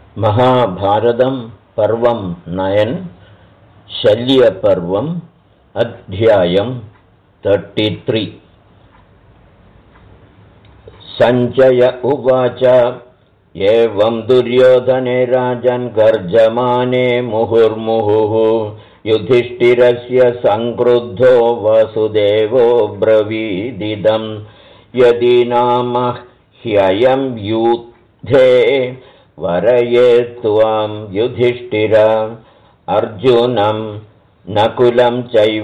महाभारतं पर्वं 9 शल्यपर्वम् अध्यायं 33 सञ्जय उवाच एवं दुर्योधने राजन् गर्जमाने मुहुर्मुहुः युधिष्ठिरस्य संक्रुद्धो वसुदेवो ब्रवीदिदं यदि नाम ह्ययं युद्धे वरयेत्त्वां युधिष्ठिर अर्जुनं नकुलं चैव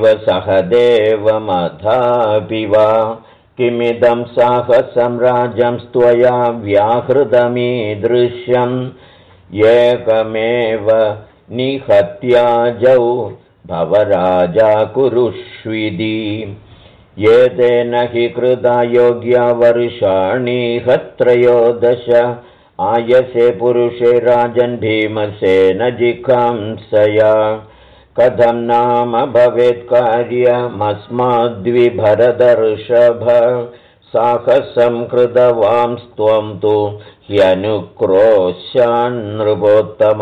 सहदेवमथापि वा किमिदं साहसं राजंस्त्वया व्याहृतमीदृश्यम् एकमेव निहत्याजौ भवराजा कुरुष्विदि एतेन हि कृता योग्या वर्षाणि त्रयोदश आयसे पुरुषे राजन् भीमसेन जिघांसया कथं नाम भवेत् कार्यमस्माद्विभरदर्षभ साहसं कृतवांस्त्वं तु ह्यनुक्रोशान्नृपोत्तम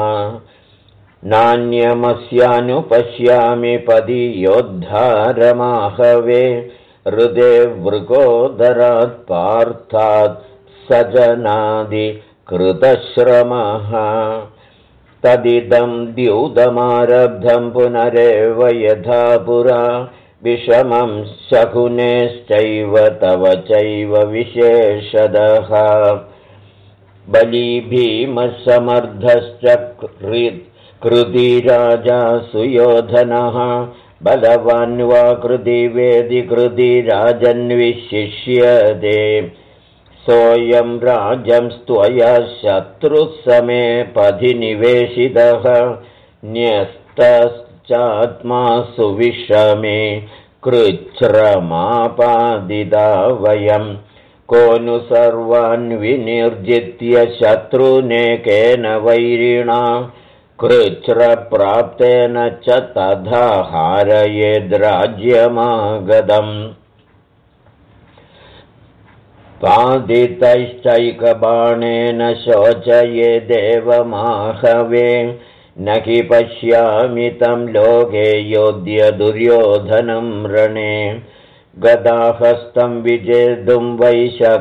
नान्यमस्यानुपश्यामि पदि योद्धारमाहवे हृदे वृकोदरात् पार्थात् सजनादि कृतश्रमः तदिदं द्यूतमारब्धं पुनरेव यथा पुरा विषमं शकुनेश्चैव तव चैव विशेषदः बली भीमसमर्थश्च कृति राजा सुयोधनः बलवान् वा कृति वेदि कृति राजन्विशिष्यते सोऽयं राजंस्त्वया शत्रुः समे पथि निवेशितः न्यस्तश्चात्मासु विषमे कृच्छ्रमापादिता वयं को नु सर्वान् विनिर्जित्य शत्रुनेकेन वैरिणा कृच्छ्रप्राप्तेन च तथा हारयेद्राज्यमागतम् पादितैश्चैकबाणेन शोचये देवमाहवे न हि पश्यामि तं लोके योध्य दुर्योधनं रणे गदाहस्तं विजेतुं वै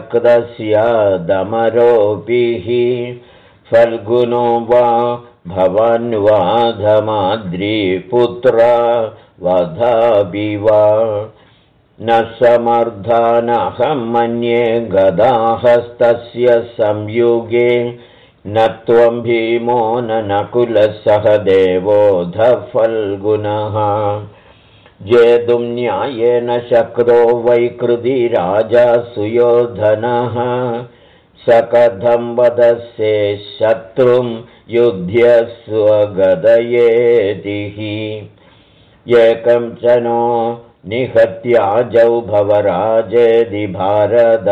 शक्तस्यादमरोऽपिः फल्गुनो वा भवान् वा धमाद्रिपुत्रा वधापि वा न समर्थानहं मन्ये गदाहस्तस्य संयुगे न त्वं भीमो न नकुलः सहदेवोऽथ फल्गुनः जेतुं न्यायेन शक्रो वै कृति राजा सुयोधनः स कथं वदस्ये शत्रुं युध्यस्व गदयेतिः एकं च नो निहत्याजौ भवराजेदि भारत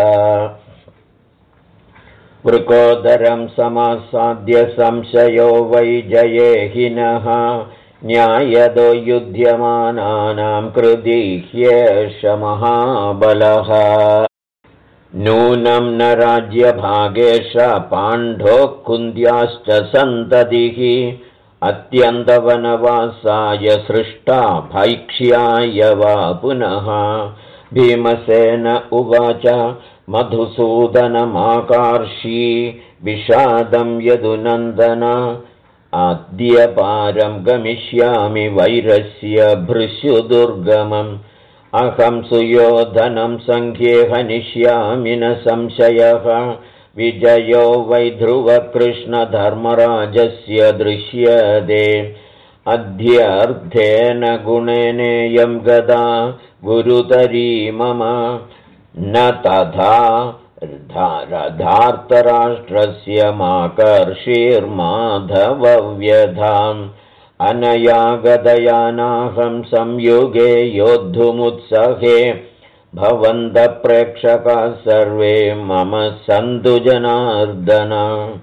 वृकोदरं समासाद्य संशयो वै जयेहिनः न्यायदो युध्यमानानां कृति ह्येष महाबलः नूनं न राज्यभागेश पाण्डोः कुन्द्याश्च सन्ततिः अत्यन्तवनवासाय सृष्टा भैक्ष्याय वा पुनः भीमसेन उवाच मधुसूदनमाकार्षी विषादं यदुनन्दन अद्य पारं गमिष्यामि वैरस्य भृशुदुर्गमम् अहं सुयोधनं सङ्ख्ये हनिष्यामि न संशयः विजयो वै ध्रुवकृष्णधर्मराजस्य दृश्यते अध्यर्थेन गुणेनेयं गदा गुरुतरी मम न तथा धार्तराष्ट्रस्य माकर्षीर्माधवव्यधाम् अनया गदयानाहं संयुगे योद्धुमुत्सहे भवन्तः प्रेक्षकाः सर्वे मम सन्तु जनार्दन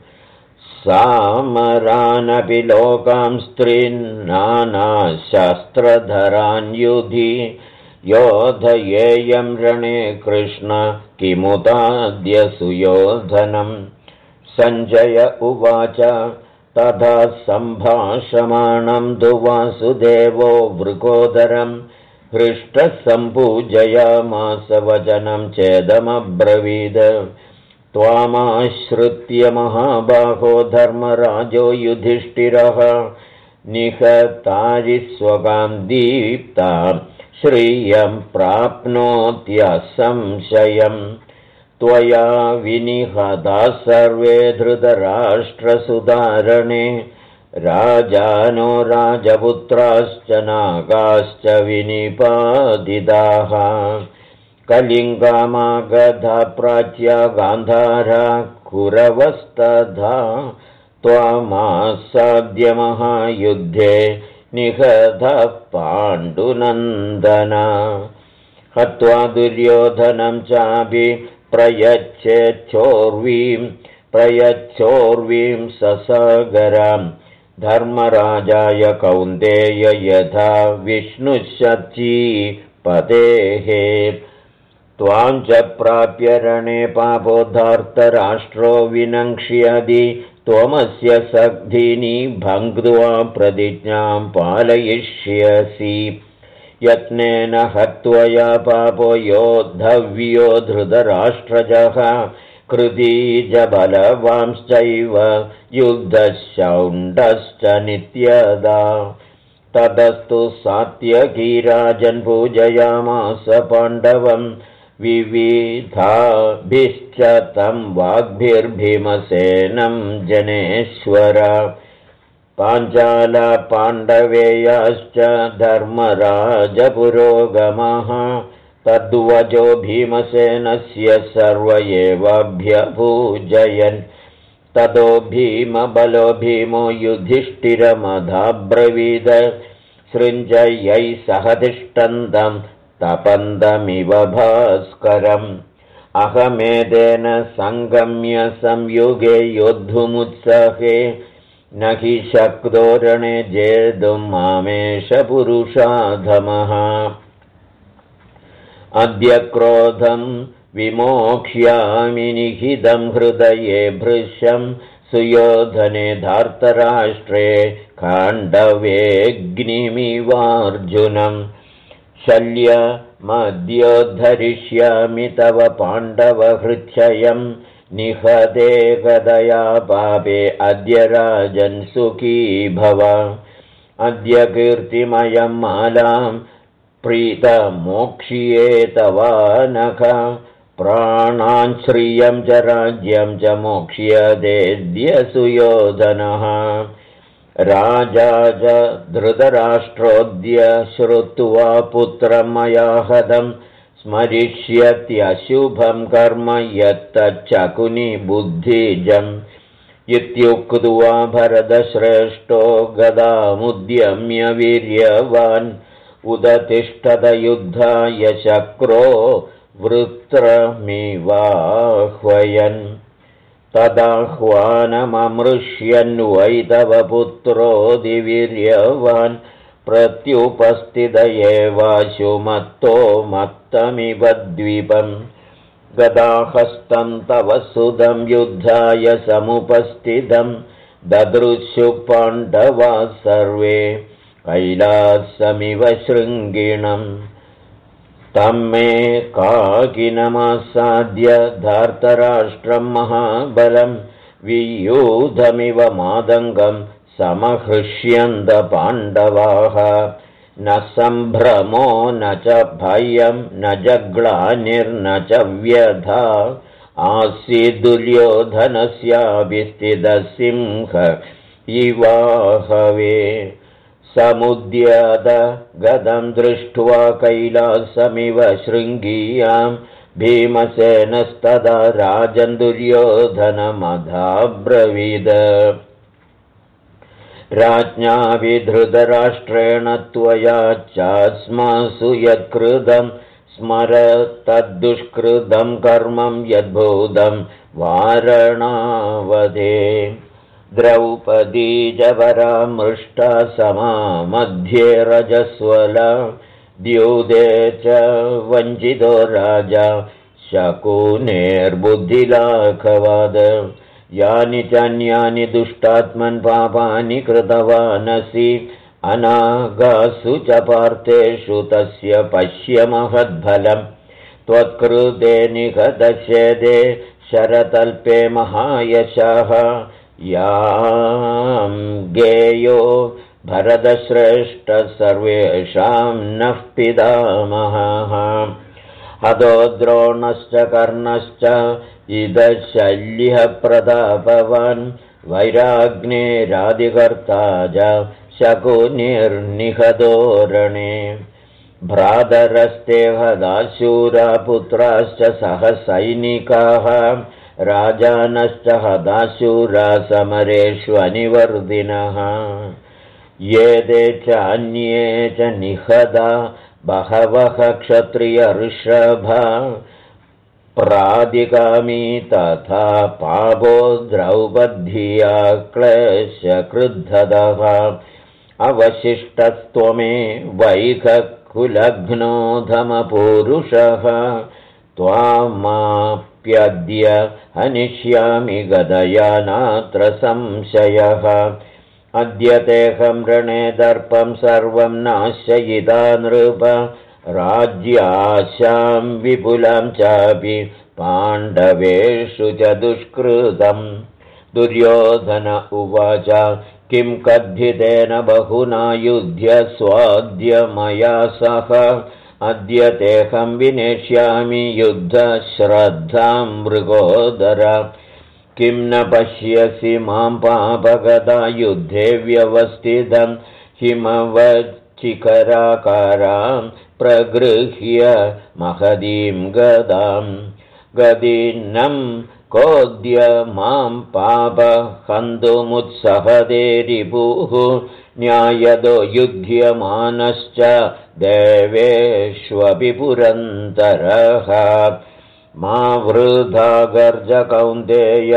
सामरानपि लोकां स्त्रीन् नानाशस्त्रधरान् युधि योधयेयं रणे कृष्ण किमुताद्य सुयोधनम्। सञ्जय उवाच तथा सम्भाषमाणं तु वासुदेवो वृकोदरं हृष्टः सम्पूजयामास वचनं चेदमब्रवीद त्वामाश्रित्य महाबाहो धर्मराजो युधिष्ठिरः निहतारिस्वगां दीप्तां श्रियं प्राप्नोत्यसंशयम् त्वया विनिहताः सर्वे धृतराष्ट्रसुधारणे राजानो राजपुत्राश्च नागाश्च विनिपादिताः कलिङ्गामागधा प्राच्या गान्धारा कुरवस्तथा त्वामासाद्य महायुद्धे निहतः पाण्डुनन्दन हत्वा दुर्योधनं चापि प्रयच्छोर्वीं ससागरां धर्मराजाय कौन्तेय यथा विष्णुशची पतेः त्वां च प्राप्य रणे पापोद्धार्तराष्ट्रो विनङ्क्ष्यति त्वमस्य सद्धिनी भङ्क्त्वा प्रतिज्ञां पालयिष्यसि यत्नेन हत्वया पापो योद्धव्यो धृतराष्ट्रजः कृतीज बलवांश्चैव युद्धशौण्डश्च नित्यदा ततस्तु सात्यकीराजन् पूजयामास पाण्डवं विविधाभिश्च तं वाग्भिर्भीमसेनं जनेश्वर पाञ्चालपाण्डवेयाश्च धर्मराजपुरोगमः तद्वचो भीमसेनस्य सर्व एवाभ्यपूजयन् ततो भीमबलो भीमो युधिष्ठिरमधाब्रवीद सृञ्जयै सह तिष्ठन्तं तपन्तमिव भास्करम् अहमेतेन सङ्गम्य संयुगे योद्धुमुत्सहे न हि शक्तो रणे जेतुं मामेष पुरुषाधमः अद्य क्रोधं विमोक्ष्यामि निहितं हृदये भृशं सुयोधने धार्तराष्ट्रे खाण्डवेऽग्निमिवार्जुनं शल्यमद्योद्धरिष्यामि तव पाण्डवहृच्छयं निहते गदया पापे अद्य राजन् सुखी भव अद्य कीर्तिमयं मालां प्रीतमोक्ष्ये तवानघ प्राणान् श्रियं च राज्यं च मोक्ष्यतेऽद्य सुयोधनः राजा च धृतराष्ट्रोऽद्य श्रुत्वा पुत्रं मया हतं स्मरिष्यत्यशुभं कर्म यत्तच्चकुनि बुद्धिजम् इत्युक्त्वा भरतश्रेष्ठो गदामुद्यम्य वीर्यवान् उदतिष्ठत युद्धाय शक्रो वृत्रमिवाह्वयन् तदाह्वानममृष्यन् वै तव पुत्रोऽधिवीर्यवान् प्रत्युपस्थित एवाशु मत्तो मत्तमिव द्वीपम् गदाहस्तं तव सुदं युद्धाय समुपस्थितं ददृशु पाण्डवाः सर्वे कैलासमिव शृङ्गिणम् तं मे काकिनमासाद्य धार्तराष्ट्रं महाबलं वियूधमिव मादङ्गं समहृष्यन्त पाण्डवाः न सम्भ्रमो न च भयं न च ग्लानिर्न च व्यथा आसीद्दुर्योधनस्यापि स्थितः सिंह इवाहवे समुद्यत गदं दृष्ट्वा कैलासमिव शृङ्गीयां भीमसेनस्तदा राजन् दुर्योधनमधाब्रवीद राज्ञा विधृतराष्ट्रेण त्वया चास्मासु यत्कृतं स्मर तद्दुष्कृतं कर्मं यद्भूतं वारणावधे द्रौपदी च परामृष्टा समा मध्ये रजस्वला द्यूते च वञ्चितो राजा शकुनेर्बुद्धिलाघवाद यानि चान्यानि दुष्टात्मन् पापानि कृतवानसि अनागासु च पार्थेषु तस्य पश्य महद्फलम् त्वत्कृते निगतच्छेदे शरतल्पे महायशः यां गेयो भरतश्रेष्ठ सर्वेषां नः पितामहः हतो द्रोणश्च कर्णश्च इदशल्यः प्रतापवान् वैराग्नेरादिकर्ता च शकुनिर्निहतोरणे भ्रातरस्ते हताशूरा पुत्राश्च सहसैनिकाः राजानश्च हताशूरा समरेष्वनिवर्दिनः ये ते चान्ये च निहता बहवः क्षत्रियऋषभा प्रादिगामी तथा पापो द्रौपद्या क्लेशकृद्धतः अवशिष्टस्त्वमे वैखकुलघ्नोधमपूरुषः त्वामाप्यद्य हनिष्यामि गदया नात्र संशयः अद्य तेऽहं रणे दर्पं सर्वं नाशयिता नृप राज्याशां विपुलं चापि पाण्डवेषु च दुष्कृतम् दुर्योधन उवाच किं कद्भितेन बहुना युध्य स्वाद्य मया सह अद्य तेऽहं विनेष्यामि युद्धश्रद्धां मृगोदर किं न पश्यसि मां पापगदा युद्धे व्यवस्थितं हिमवच्चिकराकारां प्रगृह्य महदीं गदां गदिनं कोद्य मां पापहन्तुमुत्सहदे रिपुः न्यायदो युध्यमानश्च देवेष्वपि पुरन्तरः मा वृथा गर्ज कौन्तेय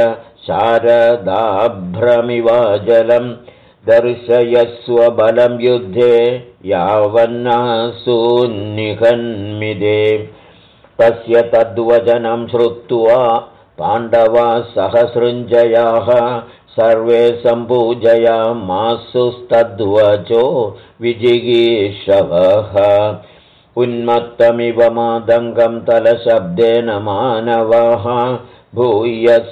शारदाभ्रमिवाजलं दर्शयस्व बलं युद्धे यावन्नासून्निहन्मिदे तस्य तद्वचनं श्रुत्वा पाण्डवा सहसृञ्जयाः सर्वे सम्पूजयामासुस्तद्वचो विजिगीषवः उन्मत्तमिव मादङ्गं तलशब्देन मानवाः भूयः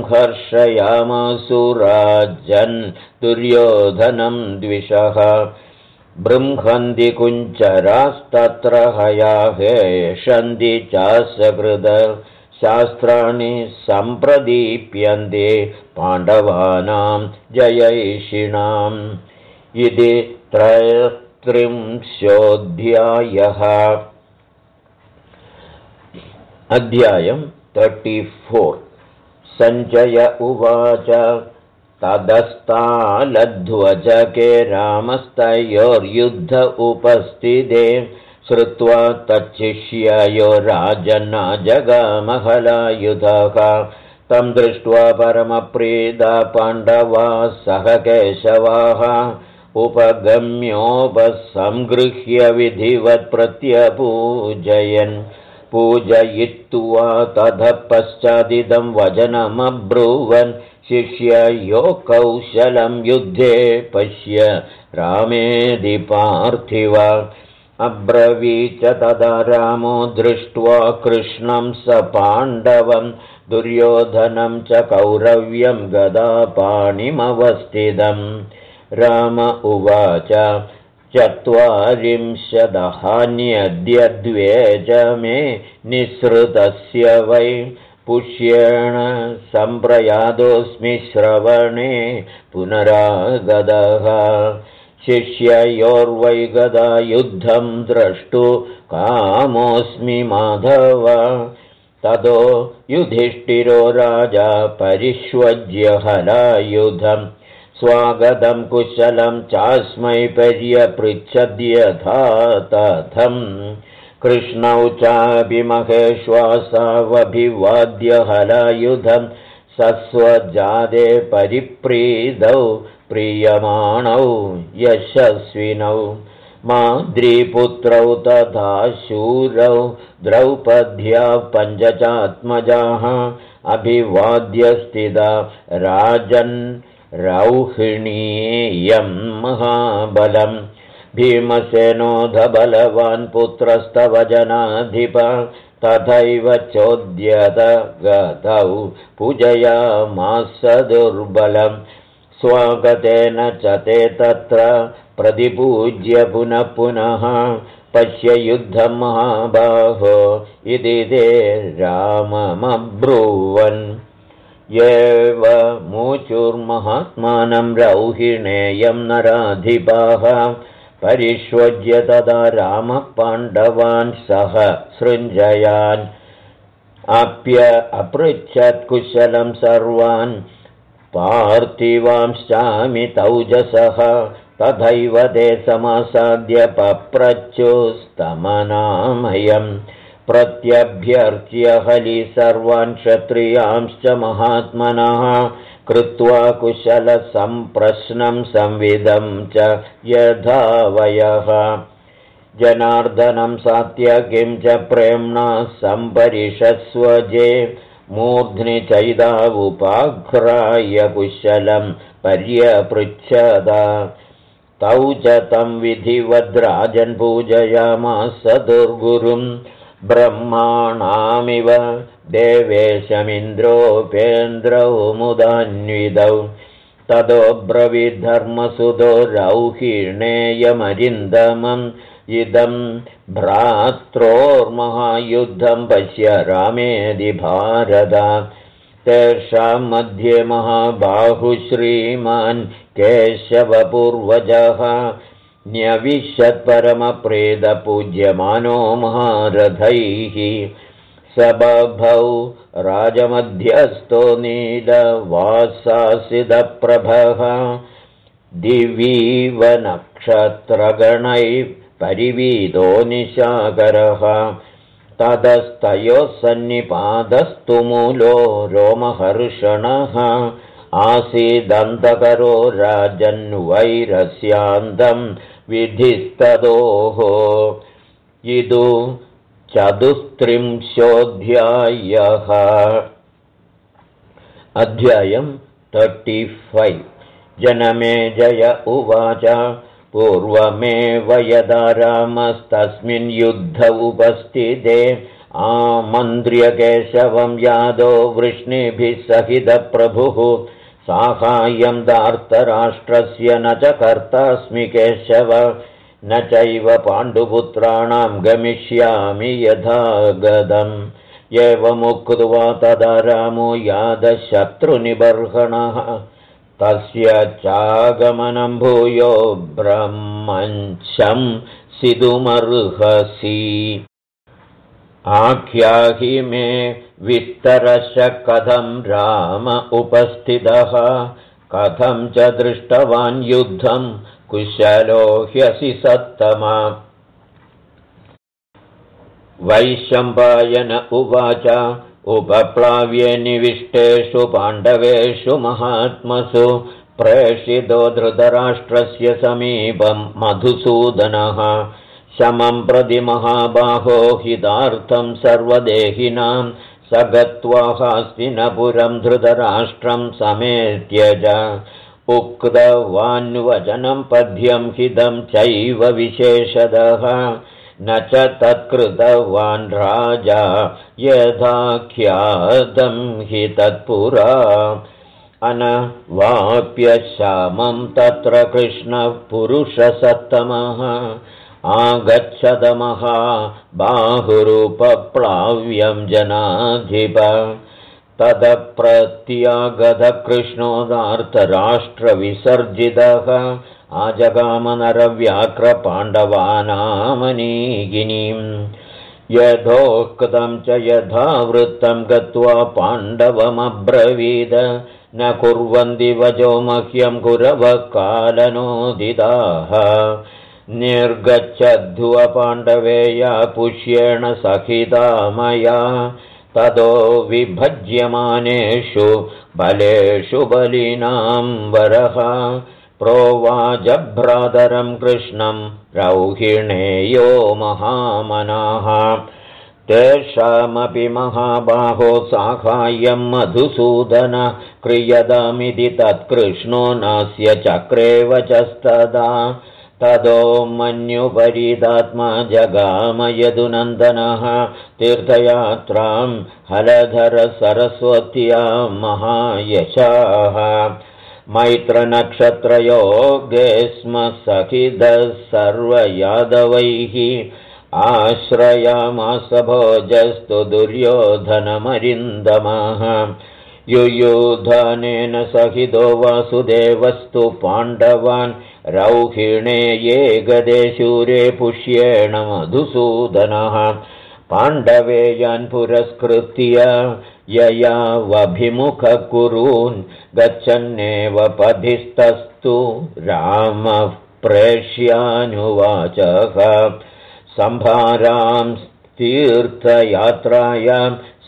संहर्षयामासुराजन् दुर्योधनं द्विषः बृंहन्ति कुञ्चरास्तत्र हयाहेषन्ति चासकृद शास्त्राणि सम्प्रदीप्यन्ते पाण्डवानां जयैषिणाम् इति त्रयस्त्रिंशोऽध्यायः अध्यायं 34 सञ्जय उवाच तदस्तालध्वजके रामस्तयोर्युद्ध उपस्थिते श्रुत्वा तच्छिष्ययो राजन्ना जगामहलायुधः तं दृष्ट्वा परमप्रीता पाण्डवा सह केशवाः उपगम्योपसंगृह्य विधिवत् प्रत्यपूजयन् पूजयित्वा ततः पश्चादिदं वचनमब्रुवन् शिष्ययो कौशलं युद्धे पश्य रामेदि पार्थिव अब्रवीच तदा रामो दृष्ट्वा कृष्णं स पाण्डवं दुर्योधनं च कौरव्यं गदापाणिमवस्थितं राम उवाच 40 द्वे च मे निःसृतस्य वै पुष्येण सम्प्रयादोऽस्मि श्रवणे पुनरागतः शिष्ययोर्वै गदा युद्धं द्रष्टु कामोऽस्मि माधव ततो युधिष्ठिरो राजा परिष्वज्य हलायुधं स्वागतं कुशलं चास्मै पर्यपृच्छद्यथा तथम् कृष्णौ चापि महेश्वासावभिवाद्य हलायुधं सस्वजादे परिप्रीतौ प्रीयमाणौ यशस्विनौ माद्रीपुत्रौ तथा शूरौ द्रौपद्या पञ्चचात्मजाः अभिवाद्यस्थिता राजन् रौहिणीयं महाबलम् भीमसेनोऽधबलवान् पुत्रस्तव जनाधिप तथैव चोद्यत गतौ पूजयामास दुर्बलम् स्वागतेन च ते तत्र प्रतिपूज्य पुनः पुनः पश्य युद्धं महाबाहो इति ते राममब्रुवन् एव मूचुर्महात्मानं रौहिणेयं नराधिपाः परिष्वज्य तदा रामः पाण्डवान् सह सृञ्जयान् अपृच्छत् कुशलं सर्वान् पार्थिवांश्चामि तौजसः तथैव ते समासाद्य पप्रच्युस्तमनामयम् प्रत्यभ्यर्च्य हलि सर्वान् क्षत्रियांश्च महात्मनः कृत्वा कुशलसम्प्रश्नं संविदं च यथावयः जनार्दनं सात्यकिं च प्रेम्णा सम्परिषस्वजे मूर्ध्नि चैदावुपाघ्राय कुशलं पर्यपृच्छद तौ च तं विधिवद्राजन् पूजयामास दुर्गुरुं ब्रह्माणामिव देवेशमिन्द्रोपेन्द्रौ मुदान्विदौ ततो ब्रवीद्धर्मसुतो रौहिणेयमरिन्दमम् इदं भ्रात्रोर्महायुद्धं पश्य रामेदि भारत तेषां मध्ये महाबाहुश्रीमान् केशवपूर्वजः न्यविशत्परमप्रेतपूज्यमानो महारथैः स बभौ राजमध्यस्थो नीलवासासिदप्रभः दिवीव नक्षत्रगणैः परिवीदो निशाकरः ततस्तयोः सन्निपातस्तु मूलो रोमहर्षणः आसीदन्तकरो राजन्वैरस्यान्तं विधिस्तदोः इदु चतुस्त्रिंशोऽध्यायः अध्यायं 35 जनमेजय उवाच पूर्वमेव यदा रामस्तस्मिन् युद्ध उपस्थिते आमन्त्र्य केशवं यादो वृष्णिभिः सहितप्रभुः साहाय्यं दार्तराष्ट्रस्य न च कर्तास्मि केशव न चैव पाण्डुपुत्राणां गमिष्यामि यथा गदम् एवमुक्त्वा तदा रामो यादशत्रुनिबर्हणः तस्य चागमनं भूयो ब्रह्मञ्चं सितुमर्हसि आख्याहि मे विस्तरश कथं राम उपस्थितः कथं च दृष्टवान् युद्धं कुशलो ह्यसि सत्तमा वैशम्पायन उवाच उपप्लाव्ये निविष्टेषु पाण्डवेषु महात्मसु प्रेषितो धृतराष्ट्रस्य समीपं मधुसूदनः शमं प्रति महाबाहो हितार्थं सर्वदेहिनां स गत्वा हस्तिनपुरं धृतराष्ट्रं समेत्य च उक्तवान्वचनं पद्यं हितं चैव विशेषतः न च तत्कृतवान् राजा यथाख्यातं हि तत्पुरा अनवाप्य श्यामं तत्र कृष्णः पुरुषसत्तमः आगच्छदमः बाहुरूपप्लाव्यं जनाधिप तदप्रत्यागतकृष्णोदार्तराष्ट्रविसर्जितः आजगामनरव्याघ्रपाण्डवानामनीगिनीं यथोक्तं च यथावृत्तं गत्वा पाण्डवमब्रवीद न कुर्वन्ति वचो मह्यं कुरवः कालनोदिताः निर्गच्छध्व पाण्डवेया पुष्येण सहिता मया ततो विभज्यमानेषु बलेषु बलिनां वरः प्रोवाजभ्रातरं कृष्णं रौहिणेयो महामनाः तेषामपि महाबाहो साहाय्यं मधुसूदन क्रियतामिति तत्कृष्णो नास्य चक्रे वचस्तदा ततो मन्युपरीतात्मा जगाम यदुनन्दनः तीर्थयात्रां हलधरसरस्वत्या महायशाः मैत्रनक्षत्रयोगे स्म सखिदः सर्वयादवैः आश्रयामास भोजस्तु दुर्योधनमरिन्दमः युयुधानेन सहितो वासुदेवस्तु पाण्डवान् रौहिणे ये गदे शूरे पुष्येण मधुसूदनः पाण्डवेयान् पुरस्कृत्य ययावभिमुखकुरून् गच्छन्नेव पथिस्तस्तु रामः प्रेष्यानुवाचः सम्भारां तीर्थयात्रायां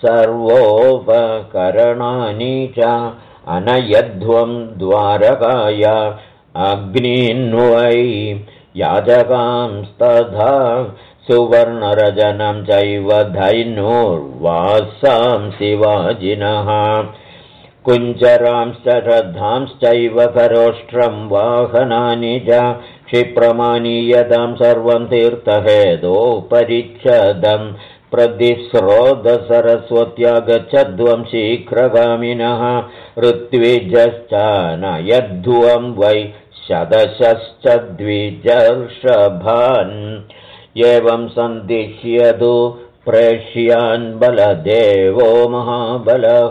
सर्वोपकरणानि च अनयध्वं द्वारकाया अग्निन्वै याजकांस्तथा सुवर्णरजनं चैव धैनुर्वासां शिवाजिनः कुञ्जरांश्च रथांश्चैव करोष्ट्रं वाहनानि च क्षिप्रमानीयतां सर्वं तीर्थहेदो परिच्छदं प्रतिस्रोतसरस्वत्या गच्छध्वं शीघ्रगामिनः ऋत्विजश्च नयध्वं वै शतशश्च द्विजर्षभान् एवं सन्दिश्यतु प्रेष्यान् बलदेवो महाबलः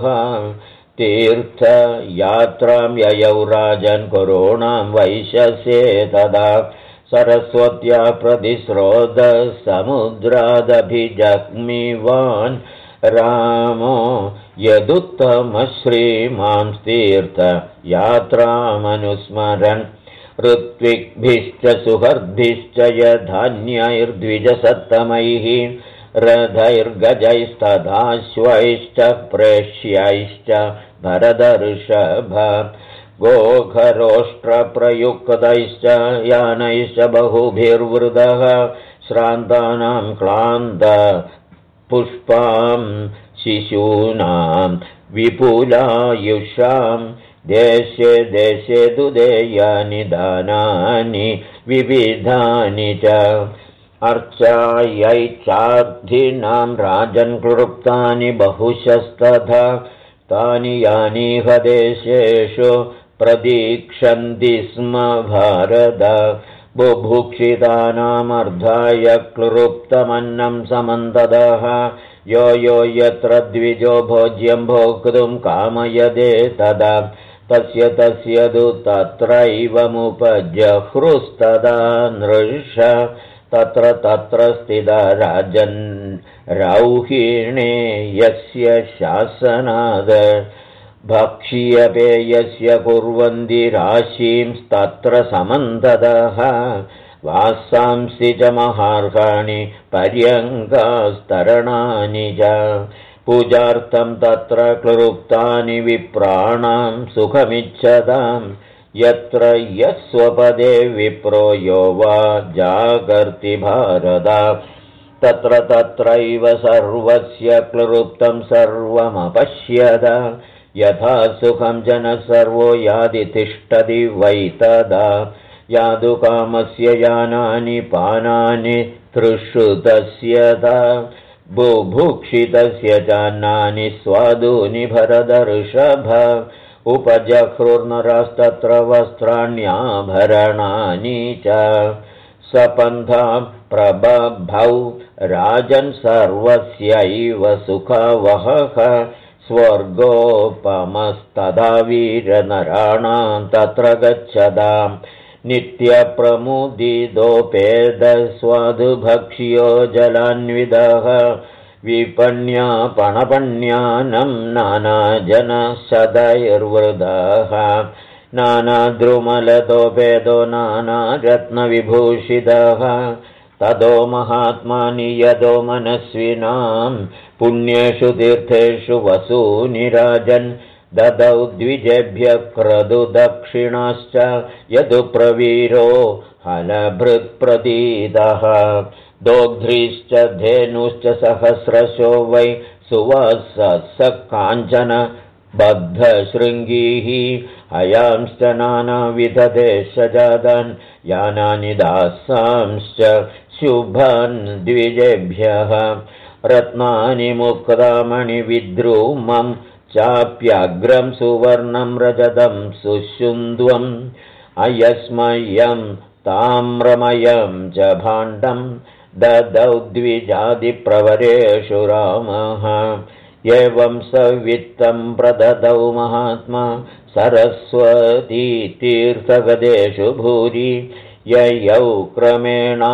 तीर्थयात्रां ययौ राजन् कुरूणां वैशसे तदा सरस्वत्या प्रतिस्रोतसमुद्रादभिजग्मिवान् रामो यदुत्तमश्रीमां तीर्थयात्रामनुस्मरन् ऋत्विग्भिश्च सुहर्द्भिश्च यधान्यैर्द्विजसत्तमैः रथैर्गजैस्तथाश्वैश्च प्रेष्यैश्च भरदर्षभ गोखरोष्ट्रप्रयुक्तैश्च यानैश्च बहुभिर्वृदः श्रान्तानां क्लान्तपुष्पां शिशूनां विपुलायुषां देशे देशे दुदेयानि दानानि विविधानि च अर्चायै चार्थिनां राजन् क्लृप्तानि बहुशस्तथा तानि यानीह देशेषु प्रदीक्षन्ति स्म भारत बुभुक्षितानामर्धाय क्लृप्तमन्नं समन्ततः यो यो यत्र द्विजो भोज्यं भोक्तुं कामयदे तदा तस्य तस्य तु तत्रैवमुपजह्रुस्तदा नृष तत्र तत्र स्थिता राजन् रौहिणे यस्य शासनाद भक्ष्यपेयस्य कुर्वन्ति राशींस्तत्र समन्ततः वासांसि च महार्हाणि पर्यङ्कास्तरणानि च पूजार्थं तत्र क्लृप्तानि विप्राणां सुखमिच्छतां यत्र यस्वपदे विप्रो यो वा जागर्ति भारत तत्र तत्रैव सर्वस्य क्लृप्तं सर्वमपश्यत यथा सुखं जनः सर्वो यादि तिष्ठति वै तदा यादुकामस्य यानानि पानानि तृषुतस्यता बुभुक्षितस्य चान्नानि स्वादूनि भरदर्षभ उपजह्रुर्नरास्तत्र वस्त्राण्याभरणानि च सपन्थां प्रबभौ राजन् सर्वस्यैव सुखवहः स्वर्गोपमस्तदा वीरनराणां तत्र गच्छतां नित्यप्रमुदितोपेदस्वादुभक्ष्यो जलान्विदः विपण्यापणपण्यानं नानाजनशतैर्वृदः नानाद्रुमलतोपेदो नानारत्नविभूषितः ततो महात्मानि यदो मनस्विनां पुण्येषु तीर्थेषु वसूनि राजन् ददौ द्विजेभ्यः क्रतुदक्षिणाश्च यदु प्रवीरो हलभृत्प्रतीतः दोग्ध्रीश्च धेनुश्च सहस्रशो वै सुवासः काञ्चन बद्धशृङ्गीः अयांश्च नानाविधदेशजातान् यानानि दासांश्च शुभान् द्विजेभ्यः रत्नानि मुक्तामणिविद्रुमं चाप्याग्रं सुवर्णं रजतं सुशुन्द्वम् अयस्मयं ताम्रमयं च भाण्डं ददौ द्विजादिप्रवरेषु रामः एवं सवित्तं प्रददौ महात्मा सरस्वतीतीर्थगदेषु भूरि ययौ क्रमेणा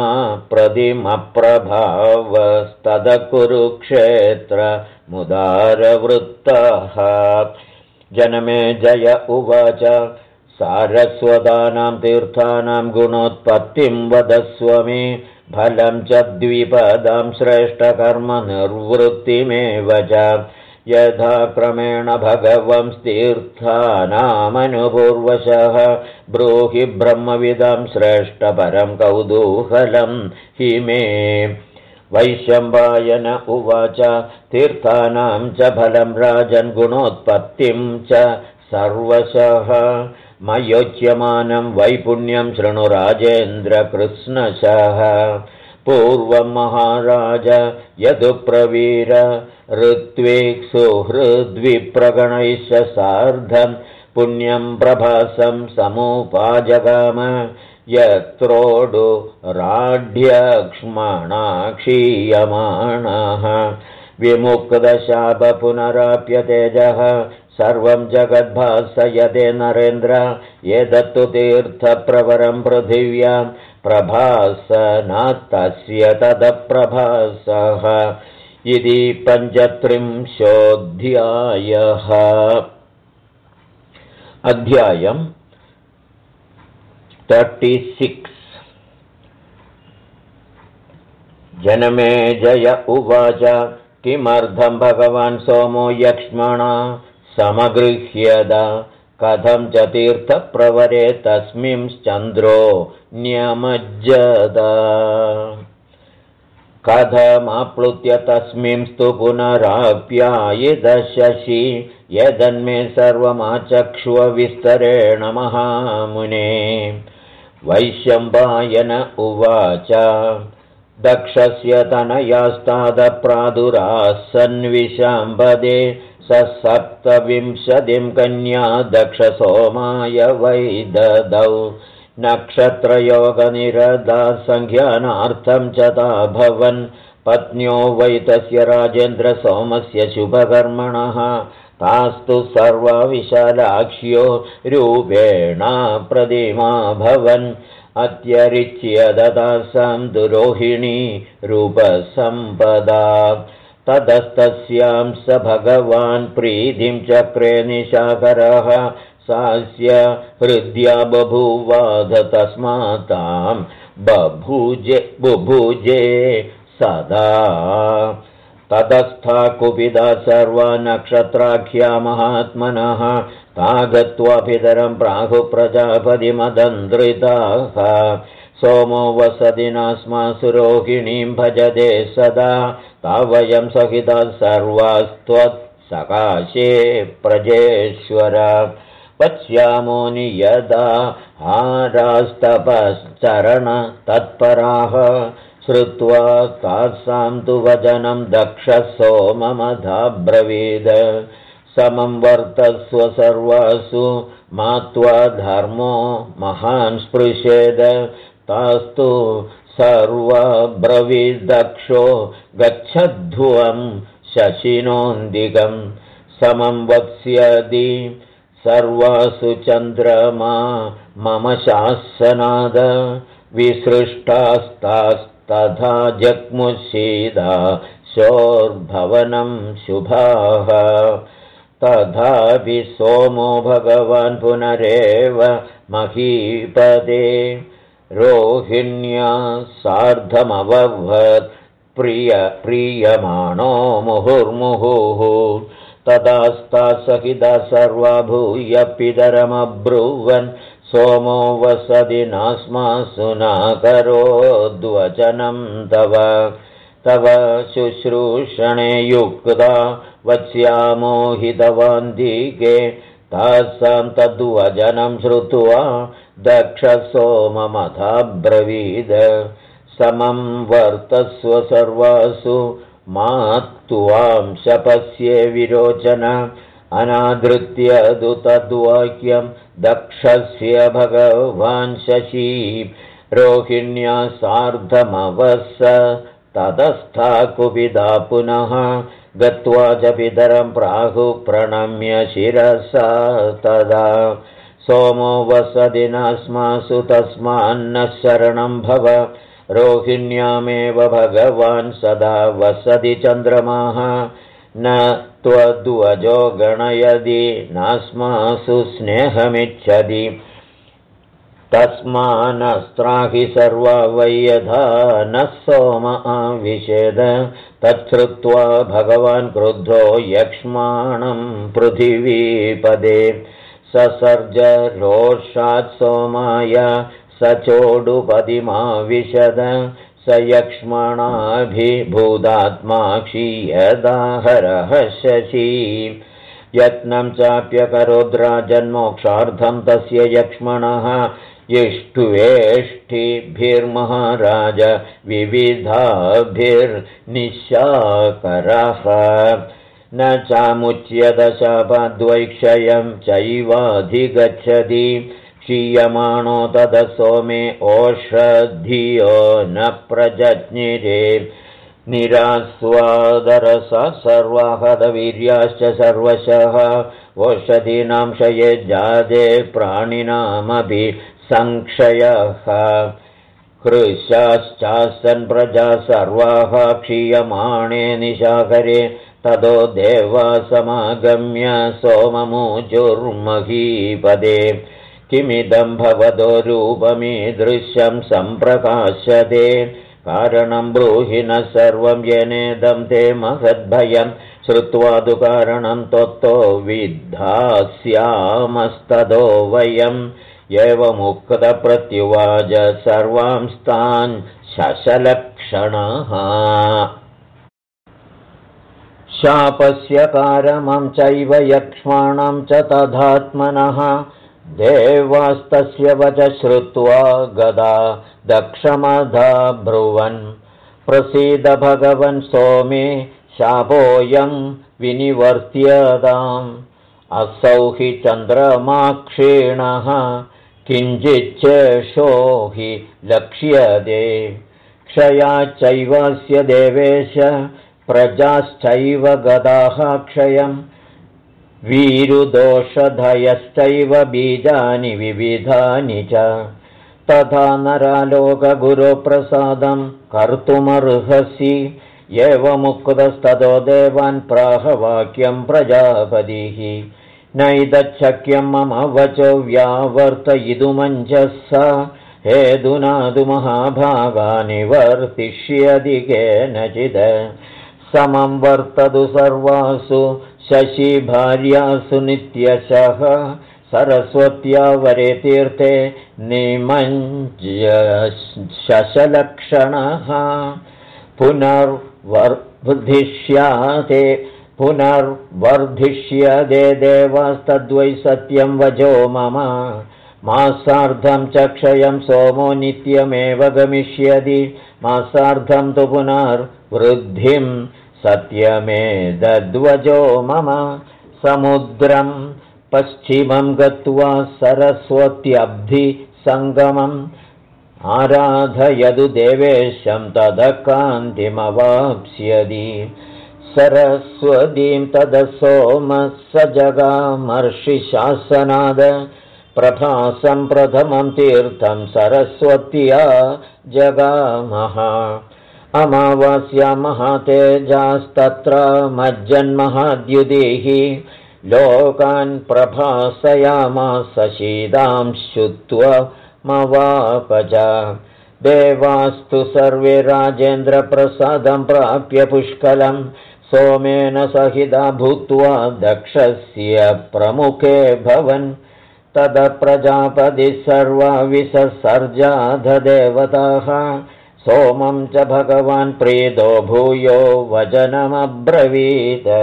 प्रतिमप्रभावस्तदकुरुक्षेत्रमुदारवृत्तः जनमेजय उवाच सारस्वतानां तीर्थानां गुणोत्पत्तिं वदस्व मे फलं च द्विपदां श्रेष्ठकर्मनिर्वृत्तिमेव च यथा क्रमेण भगवंस्तीर्थानामनुभूर्वशः ब्रूहि ब्रह्मविदां श्रेष्ठपरं कौतूहलं हि मे वैशम्पायन उवाच तीर्थानां च फलं राजन् गुणोत्पत्तिं च सर्वशः मयोच्यमानं वैपुण्यं शृणु राजेन्द्र कृष्णशः पूर्वं महाराज यदुप्रवीर ऋत्विक्सुहृद्विप्रगणैश्च सार्धं पुण्यं प्रभासं समुपाजगाम यत्रोडुराढ्यक्ष्मणाक्षीयमाणः विमुक्तशापपुनराप्यतेजः सर्वं जगद्भासयते नरेन्द्र एतत्तु तीर्थप्रवरं पृथिव्यां प्रभासनात्तस्य तदप्रभासः इति 35 अध्यायम् 36 जनमेजय उवाच किमर्थं भगवान् सोमो यक्ष्मणा समगृह्यद कथं च तीर्थप्रवरे तस्मिंश्चन्द्रो न्यमज्जद कथमाप्लुत्य तस्मिंस्तु पुनराप्यायिदशशि यदन्मे सर्वमाचक्ष्व विस्तरेण महामुने वैशम्पायन उवाच दक्षस्य तनयास्तादप्रादुरासन्विशाम्बदे सप्तविंशतिं कन्या दक्षसोमाय वै ददौ नक्षत्रयोगनिरदा सङ्ख्यानार्थं च ताभवन् पत्न्यो वै तस्य राजेन्द्रसोमस्य शुभकर्मणः तास्तु सर्वा विशालाक्ष्यो रूपेणा प्रतिमा भवन् अत्यरिच्य ददासां दुरोहिणी रूपसम्पदा ततस्तस्यां स भगवान् प्रीतिं चक्रे निशाकरः सास्य हृद्या बभूवाध तस्मातां बुभुजे सदा ततस्था कुपिता सर्वा नक्षत्राख्या महात्मनः तागत्वा पितरं प्राहु प्रजापतिमदन्द्रिताः सोमो वसति नास्मासु रोहिणीं भजते सदा तावयं सहिता सर्वास्त्वत्सकाशे प्रजेश्वर पश्यामो नियदा हारास्तपश्चरणतत्पराः श्रुत्वा तासां तु वचनं दक्षः सोममधाब्रवीद समं वर्तस्व सर्वासु मात्वा धर्मो महान् स्पृशेद तास्तु सर्वब्रवीदक्षो गच्छध्वं शशिनोन्दिकं समं वत्स्यदि सर्वासु चन्द्रमा मम शासनाद विसृष्टास्तास्तथा जग्मुषीदा शोर्भवनं शुभाः तथापि सोमो भगवान् पुनरेव महीपदे रोहिण्या सार्धमवभत् प्रीयमाणो मुहुर्मुहुः तदास्ता सहिता सर्वा भूय पितरमब्रुवन् सोमो वसदि नास्मासु नाकरोद्वचनं तव तव शुश्रूषणे युक्ता वत्स्यामो हितवान्तिके तासां तद्वचनं श्रुत्वा दक्षसोममथाब्रवीद समं वर्तस्व सर्वासु मा त्वां शपस्ये विरोचन अनादृत्य तु तद्वाक्यं दक्षस्य भगवान् शशी रोहिण्या सार्धमवस ततस्था कुपिता पुनः गत्वा च पितरं प्राहु प्रणम्य शिरसा तदा सोमो वसदि नास्मासु तस्मान्न शरणं भव रोहिण्यामेव भगवान् सदा वसति चन्द्रमाः न त्वद्वजो गणयदि नास्मासु स्नेहमिच्छति तस्मानस्त्राहि सर्वा वै यथा नः सोम आविशेद तच्छ्रुत्वा भगवान् क्रुद्धो यक्ष्माणं पृथिवीपदे ससर्ज रोषात् सोमाय स चोडुपदिमाविशद स यक्ष्मणाभिभूतात्मा क्षीयदाहरः शशी यत्नं चाप्यकरोद्राजन्मोक्षार्थं तस्य यक्ष्मणः इष्टुवेष्टिभिर्महाराज विविधाभिर्निशाकरः न चामुच्यत शापाद्वैक्षयं चैवाधिगच्छति क्षीयमाणो ततः सोमे ओषधियो न प्रजज्ञिरे निरास्वादरसा सर्वाहतवीर्याश्च सर्वशः ओषधीनां क्षये जाते प्राणिनामपि संक्षयः कृशाश्चासन् प्रजा सर्वाः क्षीयमाणे निशाकरे ततो देवा समागम्य सोममुचुर्महीपदे किमिदं भवतो रूपमीदृश्यं सम्प्रकाशते कारणं ब्रूहि न सर्वं येनेदं ते महद्भयं श्रुत्वा तु कारणं त्वत्तो विद्धास्यामस्ततो वयम् एवमुक्तप्रत्युवाच सर्वांस्तान् शशलक्षणः शापस्य कारमं चैव यक्ष्माणं च तथात्मनः देवास्तस्य वच श्रुत्वा गदा दक्षमधा ब्रुवन् प्रसीद भगवन् सोमे शापोऽयं विनिवर्त्यताम् असौ हि चन्द्रमाक्षीणः किञ्चिच्चेषो हि लक्ष्यते क्षयाच्चैवस्य देवेश प्रजाश्चैव गदाः क्षयम् वीरुदोषधयश्चैव बीजानि विविधानि च तथा नरालोकगुरुप्रसादं कर्तुमर्हसि एवमुक्तस्ततो देवान् प्राहवाक्यं प्रजापतिः नैतच्छक्यं मम वचो व्यावर्तयितुमञ्जसा हेदुनादु महाभागा निवर्तिष्यति केनचित् समं वर्ततु सर्वासु शशिभार्यासु नित्यशः सरस्वत्या वरे तीर्थे निमञ्जशलक्षणः पुनर्वर्धिष्यते देवास्तद्वै सत्यं वचो मम मासार्धं च क्षयं सोमो नित्यमेव गमिष्यति मासार्धं तु पुनर्वृद्धिं सत्यमेतद्वचो मम समुद्रं पश्चिमं गत्वा सरस्वत्यब्धिसङ्गमम् आराधयतु देवेशं ततः कान्तिमवाप्स्यति सरस्वतीं ततः सोमः स जगामर्षिशासनाद प्रभासं प्रथमं तीर्थं सरस्वत्या जगामः अमावास्या महातेजास्तत्र मज्जन्महाद्युतिः लोकान् प्रभासयामास शीतांशुत्वमवापच देवास्तु सर्वे राजेन्द्रप्रसादं प्राप्य पुष्कलं सोमेन सहिता भूत्वा दक्षस्य प्रमुखे भवन् तदप्रजापतिः सर्वा विससर्जाधदेवताः सोमं च भगवान् प्रीतो भूयो वचनमब्रवीत्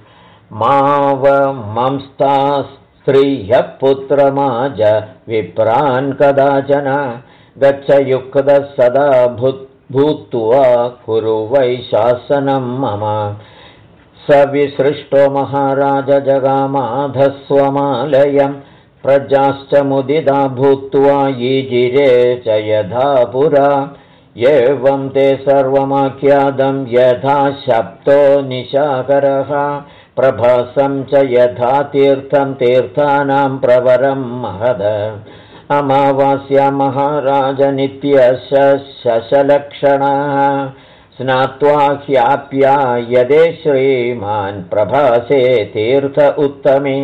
मावमंस्ता स्त्रियः पुत्रमाज विप्रान् कदाचन गच्छ युक्तः सदा भूत्वा कुरु वै शासनं मम स विसृष्टो महाराज जगामाधस्वमालयम् प्रजाश्च मुदिता भूत्वा यीजिरे च यथा पुरा एवं ते सर्वमाख्यातं यथा शप्तो निशाकरः प्रभासं च यथा तीर्थं तीर्थानां प्रवरं महद अमावास्या महाराज नित्यशशलक्षणः स्नात्वा ह्याप्यायदे श्रीमान् प्रभासे तीर्थ उत्तमे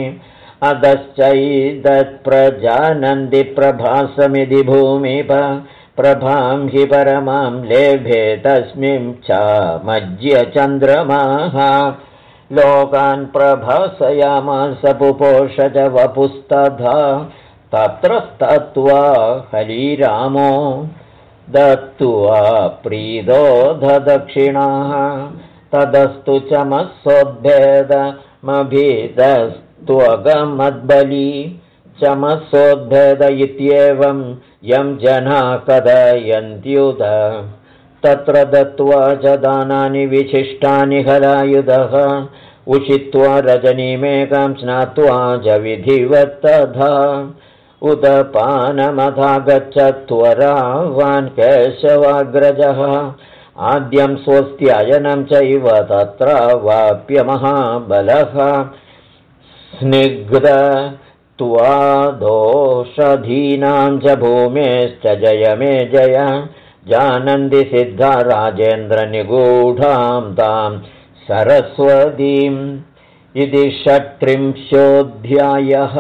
अधश्चैदत्प्रजानन्ति प्रभासमिति भूमिप प्रभां हि परमां लेभे तस्मिं च मज्य चन्द्रमाः लोकान् प्रभासयामास पुपोष च वपुस्तथा तत्र स्थित्वा हरिरामो दत्त्वा प्रीतो ददक्षिणाः तदस्तु चमसोद्भेदमभिदस्त्वगमद्बली चमसोद्भेद इत्येवं यं जना कथयन्त्युत तत्र दत्त्वा च दानानि विशिष्टानि हलायुधः उषित्वा रजनीमेकां स्नात्वा च विधिवत्तथा उदपानमथा गच्छत्वरावान् केशवाग्रजः आद्यं स्वस्त्ययनं चैव तत्र वाप्य महाबलः स्निग्धत्वादोषधीनां च भूमेश्च जय मे जय जानन्ति सिद्धा राजेन्द्रनिगूढां तां सरस्वतीम् इति 36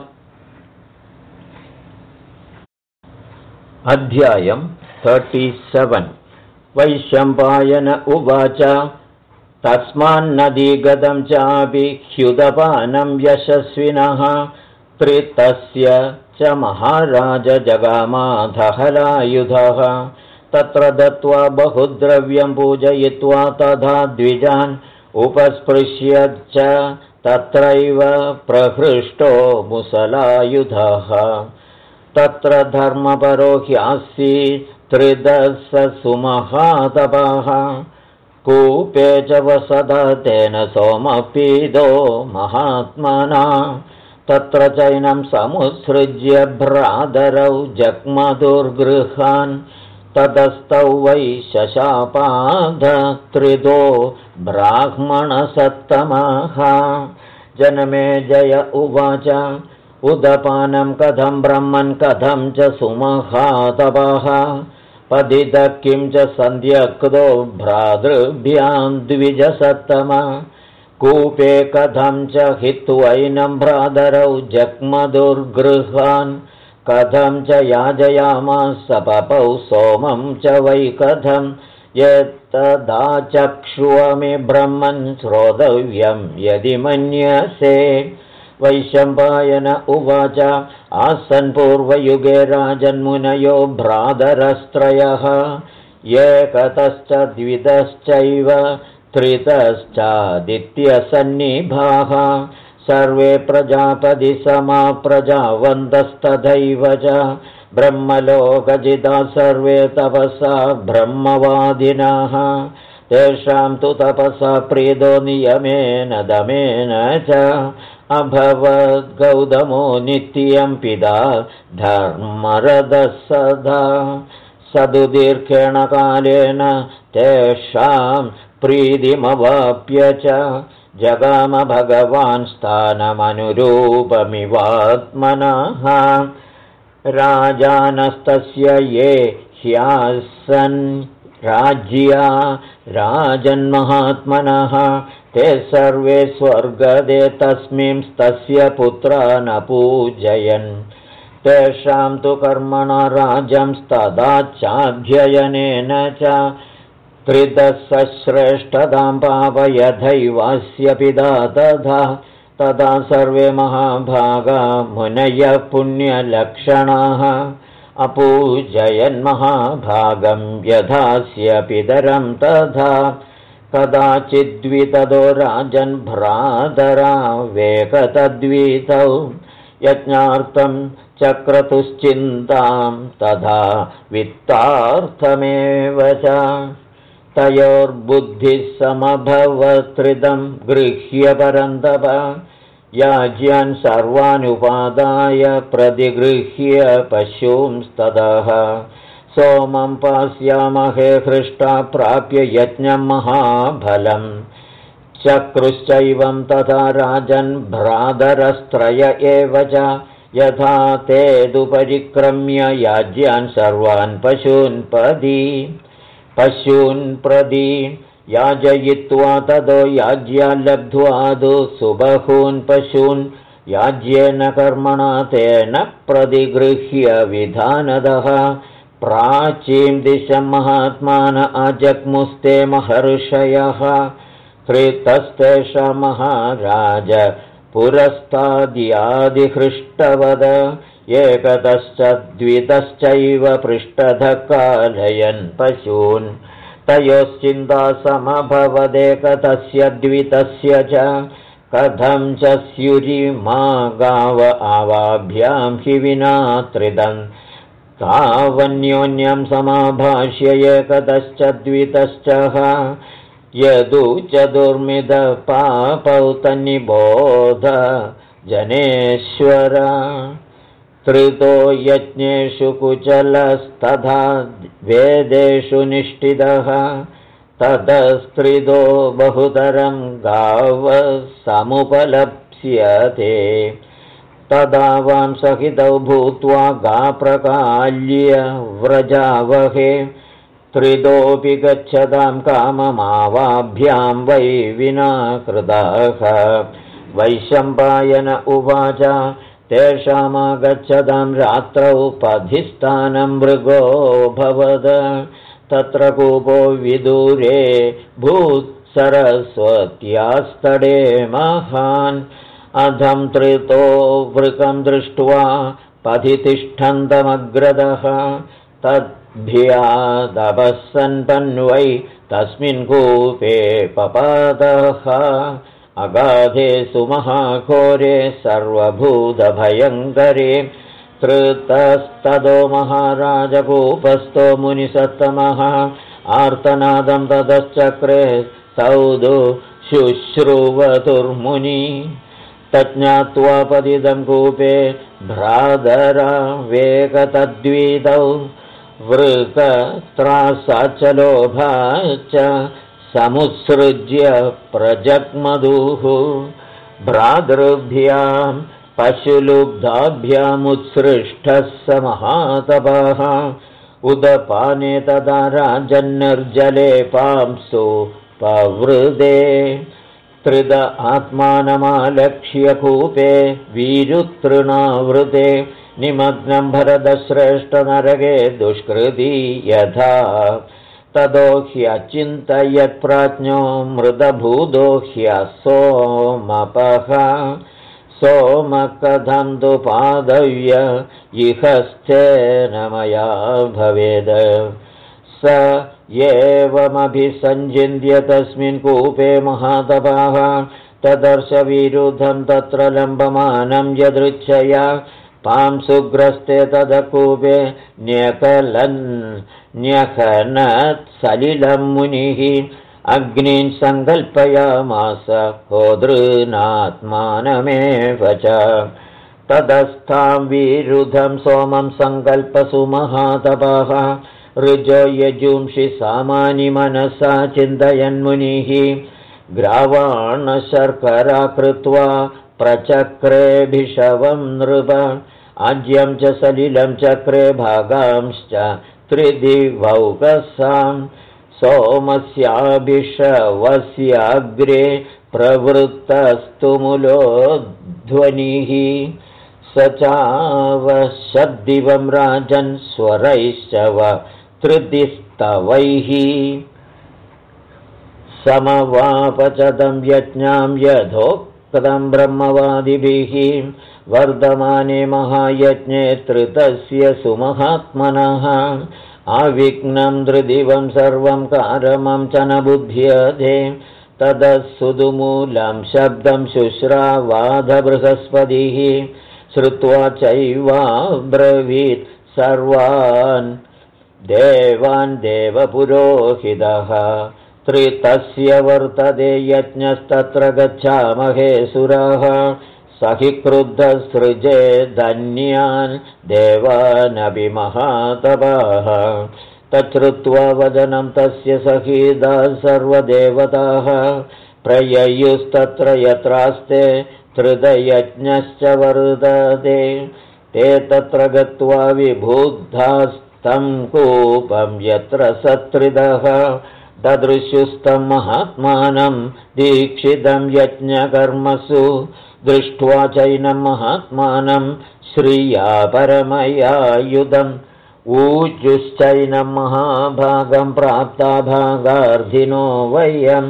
अध्यायम् 37 वैशम्पायन उवाच तस्मान्नदीगतं चापि ह्युदपानं यशस्विनः त्रितस्य च महाराज जगामाधहलायुधः तत्र दत्त्वा बहुद्रव्यं पूजयित्वा तथा द्विजान् उपस्पृश्य च तत्रैव प्रहृष्टो मुसलायुधः तत्र धर्मपरो ह्यासी त्रिदशसुमहातपः कूपे च वसदा तेन सोमपीदो महात्मना तत्र चैनं समुत्सृज्य भ्रातरौ जग्मदुर्गृहान् ततस्तौ वै शशापाधत्रिदो ब्राह्मणसत्तमः जनमेजय उवाच उदपानं कथं ब्रह्मन् कथं च सुमहातपः पतितः किं च सन्ध्यक्तो भ्रातृभ्यां द्विजसत्तम कूपे कथं च हित्वैनं भ्रातरौ जग्मदुर्गृहान् कथं च याजयामास पपौ सोमं च वै कथं यत्तदा चक्ष्वमे ब्रह्मन् श्रोतव्यं यदि मन्यसे वैशम्पायन उवाच आसन् पूर्वयुगे राजन्मुनयो भ्रातरस्त्रयः एकतश्च द्वितश्चैव त्रितश्चादित्यसन्निभाः सर्वे प्रजापतिसमा प्रजावन्तस्तथैव च ब्रह्मलोकजिता सर्वे तपसा ब्रह्मवादिनः तेषां तु तपसा प्रीतो नियमेन दमेन च अभवद्गौतमो नित्यं पिता धर्मरदः सदा सदुदीर्घेण कालेन तेषां प्रीतिमवाप्य च जगाम भगवान् स्थानमनुरूपमिवात्मनः राजानस्तस्य ये ह्यासन् राज्या राजन्महात्मनः ते सर्वे स्वर्गदे तस्मिंस्तस्य पुत्रानपूजयन् तेषां तु कर्मणा राजंस्तदाचाध्ययनेन च त्रिदशश्रेष्ठतां पापयथैवास्य पिता तथा तदा सर्वे महाभागा मुनयः पुण्यलक्षणाः अपूजयन्महाभागं यथास्य पितरं तथा कदाचिद्वितदो राजन् भ्रातरावेकतद्वितौ यज्ञार्थं चक्रतुश्चिन्तां तथा वित्तार्थमेव च तयोर्बुद्धिः समभवत्रिदं गृह्य परन्तप याज्यान् सर्वानुपादाय प्रतिगृह्य पशूंस्ततः सोमं पास्यामहे हृष्टा प्राप्य यज्ञं महाफलम् चक्रुश्चैवं तथा राजन् भ्रातरस्त्रय एव च यथा तेदुपरिक्रम्य याज्यान् सर्वान् पशून् प्रदी याजयित्वा ततो याज्यान् लब्ध्वादु सुबहून् पशून् याज्येन कर्मणा तेन प्रतिगृह्य विधानदः प्राचीं दिशं महात्मान अजग्मुस्ते महर्षयः कृतस्तेषां महाराज पुरस्ताद्यादिहृष्टवद एकतश्च द्वितश्चैव पृष्ठतः कालयन् पशून् तयोश्चिन्ता समभवदेकतस्य द्वितस्य च कथं च स्युरिमा गाव आवाभ्यां हि विना त्रिदं तावन्योन्यं समाभाष्य एकतश्च द्वितश्च यदु च दुर्मिदपापौ तन्निबोध जनेश्वर त्रितो यज्ञेषु कुचलस्तथा वेदेषु निष्ठितः ततस्त्रिदो बहुतरं गावः समुपलप्स्यते तदा वां सहितौ भूत्वा गाप्रकाल्य व्रजावहे त्रिदोऽपि गच्छतां काममावाभ्यां वै विना कृताः वैशम्पायन उवाच तेषामागच्छतां रात्रौ पथिस्थानं मृगो भवद तत्र कूपो विदूरे भूत्सरस्वत्यास्तडे महान् अधं त्रितो वृकं दृष्ट्वा पथितिष्ठन्तमग्रदः तद्भ्यादपस्सन्तन्वै तस्मिन् कूपे पपादः अगाधे सुमहाघोरे सर्वभूतभयङ्करे तृतस्ततो महाराजकूपस्थो मुनिसत्तमः आर्तनादं ततश्चक्रे सौदु शुश्रुवतुर्मुनि तज्ञात्वा पतितं कूपे भ्रातरा वेगतद्वितौ वृकस्त्रासाचलोभा च समुत्सृज्य प्रजग्मधुः भ्रातृभ्यां पशुलुब्धाभ्यामुत्सृष्टः स महातपः उदपाने तदा राजन्निर्जले पांसु पवृदे त्रिद आत्मानमालक्ष्य कूपे वीरुतृणावृते निमग्नं भरतश्रेष्ठनरके दुष्कृति यथा ततो ह्यचिन्तयत्प्राज्ञो मृतभूतो ह्यसोमपः सोमकथं तु पादव्य इहस्तेन मया भवेद स एवमभिसञ्चिन्त्य तस्मिन् कूपे महातपः तदर्शविरुद्धं तत्र लम्बमानं यदृच्छया पांसुग्रस्ते तदकूपे न्यखनत्सलिलं मुनिः अग्निं सङ्कल्पयामास होदृनात्मानमेव च तदस्थां विरुद्धं सोमं सङ्कल्पसु महातपः ऋजो यजुंषि सामानि मनसा चिन्तयन्मुनिः ग्रावाणशर्करा कृत्वा प्रचक्रेभिषवं नृप आज्यं च सलिलं चक्रे भागांश्च त्रिदिवौकसां सोमस्याभिषवस्याग्रे प्रवृत्तस्तु मूलोध्वनिः स चावशद्दिवं राजन् स्वरैश्चव त्रिदिस्तवैः समवापचदं यज्ञां यथोक्तं कथं ब्रह्मवादिभिः वर्धमाने महायज्ञे त्रितस्य सुमहात्मनः आविघ्नं धृदिवं सर्वं कारमं च न बुध्यते ततः सुदुमूलं शब्दं शुश्रावाद बृहस्पतिः श्रुत्वा चैवाब्रवीत् सर्वान् देवान् देवपुरोहितः त्रितस्य वर्तते यज्ञस्तत्र गच्छामहे सुरः स हि क्रुद्धसृजे धन्यान् देवानपि महातपाः तच्छ्रुत्वा वदनं तस्य सहिताः सर्वदेवताः प्रययुस्तत्र यत्रास्ते त्रिदयज्ञश्च वर्तते ते तत्र गत्वा विबुधास्तं कूपं यत्र सत्रिदः ददृशुस्तं महात्मानं दीक्षितं यज्ञकर्मसु दृष्ट्वा चैनं महात्मानं श्रिया परमयायुधम् ऊजुश्चैनं महाभागं प्राप्ता भागार्थिनो वयम्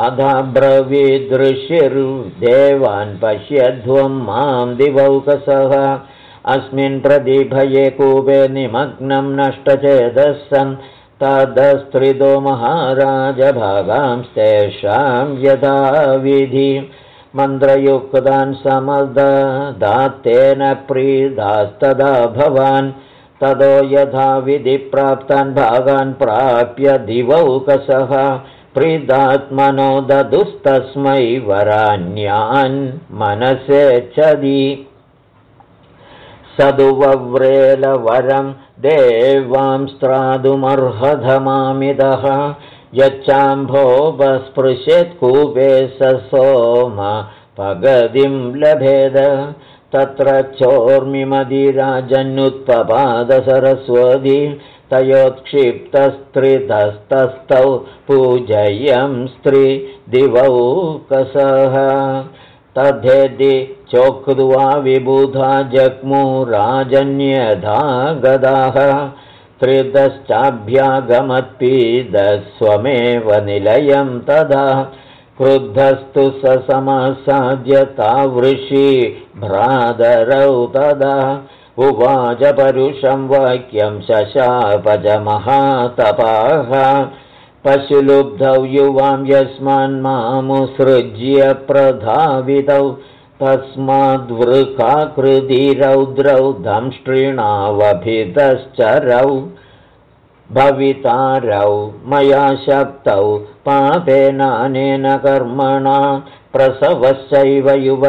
अधाब्रवीदृशिर्देवान् पश्यध्वं मां दिवौकसः अस्मिन् प्रतिभये कूपे निमग्नं नष्टचेतसं तदस्त्रिदो महाराजभागांस्तेषां यथाविधि मन्त्रयुक्तान् समददात्तेन प्रीदास्तदा भवान् तदो यथाविधि प्राप्तान् भागान् प्राप्य दिवौकसः प्रीदात्मनो ददुस्तस्मै वराण्यान् मनसेच्छदि सदुवव्रेलवरं देवांस्त्रादुमर्हधमामिदः यच्चाम्भोपस्पृशेत् कूपे स सोम पगतिं लभेद तत्र चोर्मिमदिराजन्युत्पपादसरस्वती तयोत्क्षिप्तस्त्रिधस्तस्थौ पूजयं स्त्रीदिवौकसः तद्धेदि चोक्त्वा विबुधा जग्मुराजन्यधा गदाः त्रिदश्चाभ्यागमत्पीदस्वमेव निलयं तदा क्रुद्धस्तु स समासाद्य तावृषि भ्रातरौ तदा उवाच परुषं वाक्यं शशापज महातपाः पशुलुब्धौ युवां यस्मान्मामुसृज्य प्रधावितौ तस्माद्वृकाकृतिरौद्रौ दंष्ट्रिणावभितश्चरौ भवितारौ मया शप्तौ पापेनानेन कर्मणा प्रसवश्चैव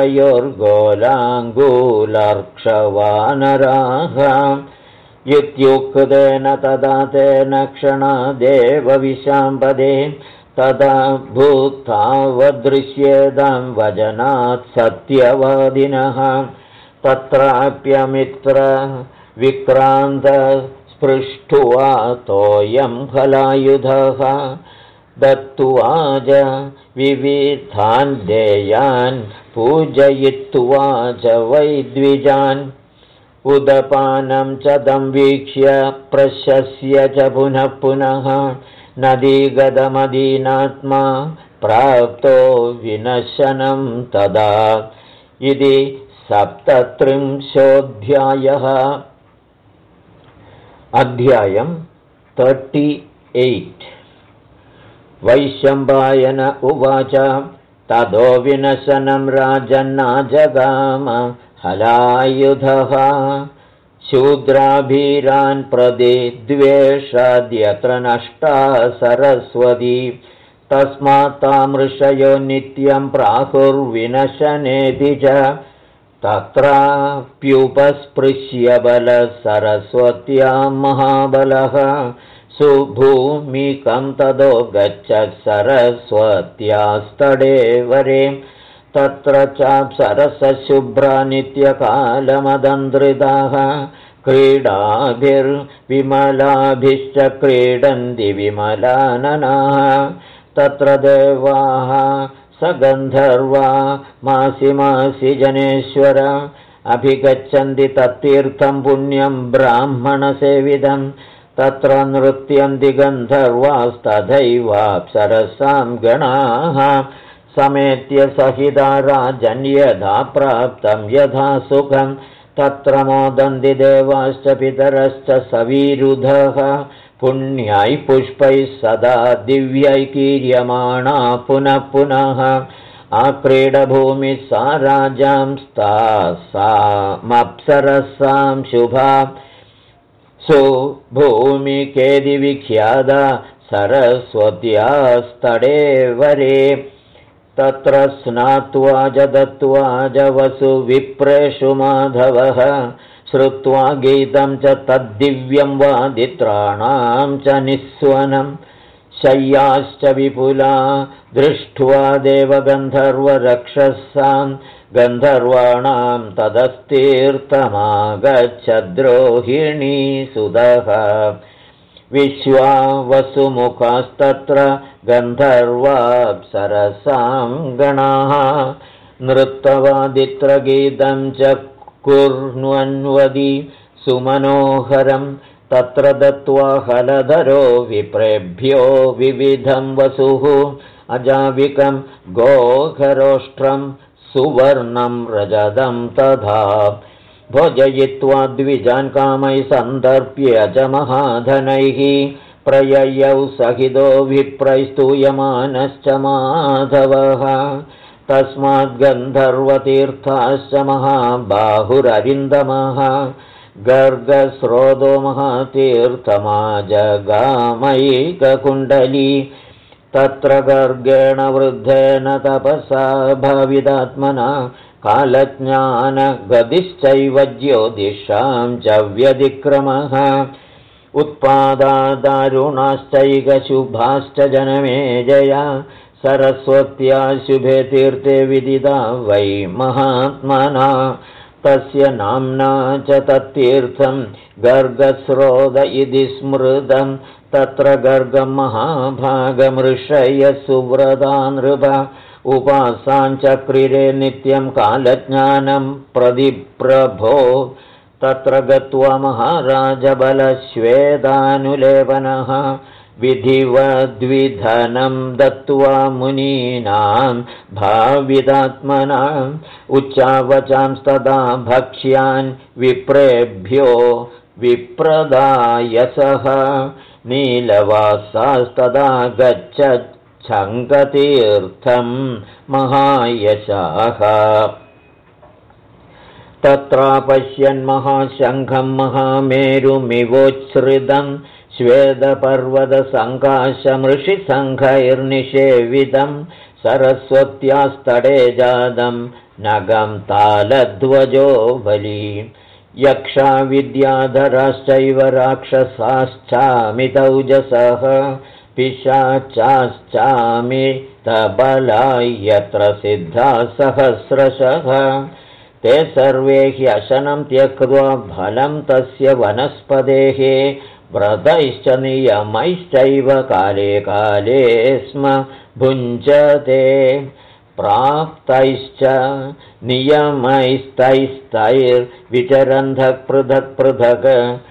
युवयोर्गोलाङ्गूलर्क्षवानराः इत्युक्तेन तदा तेन क्षणादेव विशाम्पदे तदा भूतावदृश्येदं वजनात् सत्यवादिनः तत्राप्यमित्र विक्रान्त स्पृष्ट्वा तोयं फलायुधः दत्त्वाज विविधान् देयान् पूजयित्वा च वैद्विजान् उदपानं च तं वीक्ष्य प्रशस्य च पुनः पुनः नदीगतमदीनात्मा प्राप्तो विनशनं तदा इति 37 अध्यायं 38 वैशम्पायन उवाच तदो विनशनं राजन्नाजगाम हलायुधः शूद्राभीरान् प्रति द्वेषाद्यत्र नष्टा सरस्वती तस्मात् तामृषयो नित्यं प्राहुर्विनशनेति च तत्राप्युपस्पृश्य बलसरस्वत्यां महाबलः सुभूमिकं तदो गच्छत् सरस्वत्यास्तडे वरे तत्र चाप्सरसशुभ्रा नित्यकालमदन्द्रिताः क्रीडाभिर्विमलाभिश्च क्रीडन्ति विमलाननाः तत्र देवाः सगन्धर्वा मासि मासि जनेश्वर अभिगच्छन्ति तत्तीर्थं पुण्यं ब्राह्मणसेविदं तत्र नृत्यन्ति गन्धर्वास्तथैवाप्सरसां गणाः समेत्य सहिता राजन् यथा प्राप्तं यथा सुखं तत्र मोदन्ति देवाश्च पितरश्च सवीरुधः पुण्यैः पुष्पैः सदा दिव्यैः कीर्यमाणा पुनः पुनः आक्रीडभूमिः सा राजांस्तासामप्सरसां शुभा सुभूमिकेदि विख्याता सरस्वत्यास्तडे वरे तत्र स्नात्वा च दत्त्वा च वसुविप्रेषु माधवः श्रुत्वा गीतं च तद्दिव्यं वादित्राणां च निःस्वनं शय्याश्च विपुला दृष्ट्वा देवगन्धर्वरक्षसां गन्धर्वाणां तदस्तीर्थमागच्छद्रोहिणी सुदः विश्वा वसुमुखास्तत्र गन्धर्वाप्सरसां गणाः नृत्तवादित्रगीतं च कुर्वन्वदि सुमनोहरं तत्र दत्त्वा हलधरो विप्रेभ्यो विविधं वसुः अजाविकं गोघरोष्ट्रं सुवर्णं रजतं तथा भोजयित्वा द्विजान् कामैः सन्दर्प्य च महाधनैः प्रययौ सहितो विप्रैस्तूयमानश्च माधवः तस्माद्गन्धर्वतीर्थाश्च महाबाहुररिन्दमः गर्गस्रोतो महातीर्थमाजगामैककुण्डली तत्र गर्गेण वृद्धेन तपसा भाविदात्मना कालज्ञानगतिश्चैव ज्योतिषां च व्यतिक्रमः उत्पादादारुणाश्चैकशुभाश्च जनमेजया सरस्वत्या शुभे तीर्थे विदिता वै महात्मना तस्य नाम्ना च तत्तीर्थं गर्गस्रोत इति स्मृतं तत्र गर्गं महाभागमृषयः सुव्रता नृप उपासाञ्चक्रिरे नित्यं कालज्ञानं प्रतिप्रभो तत्र गत्वा महाराजबलश्वेतानुलेपनः विधिवद्विधनं दत्त्वा मुनीनां भाविदात्मनाम् उच्चावचांस्तदा भक्ष्यान् विप्रेभ्यो विप्रदायसः नीलवासास्तदा गच्छच्छङ्कतीर्थं महायशाः तत्रापश्यन् महाशङ्खं महामेरुमिवोच्छ्रितं श्वेतपर्वतसङ्काशमृषिसङ्घैर्निषेवितं सरस्वत्यास्तडे जातं नगं तालध्वजो बली यक्षा विद्याधराश्चैव राक्षसाश्चामितौजसः पिशाचाश्चामितबला यत्र सिद्धा सहस्रशः ते सर्वे ह्यशनं त्यक्त्वा फलं तस्य वनस्पतेः व्रतैश्च नियमैश्चैव काले काले स्म भुञ्जते प्राप्तैश्च नियमैस्तैस्तैर्विचरन्धः पृथक् पृथक्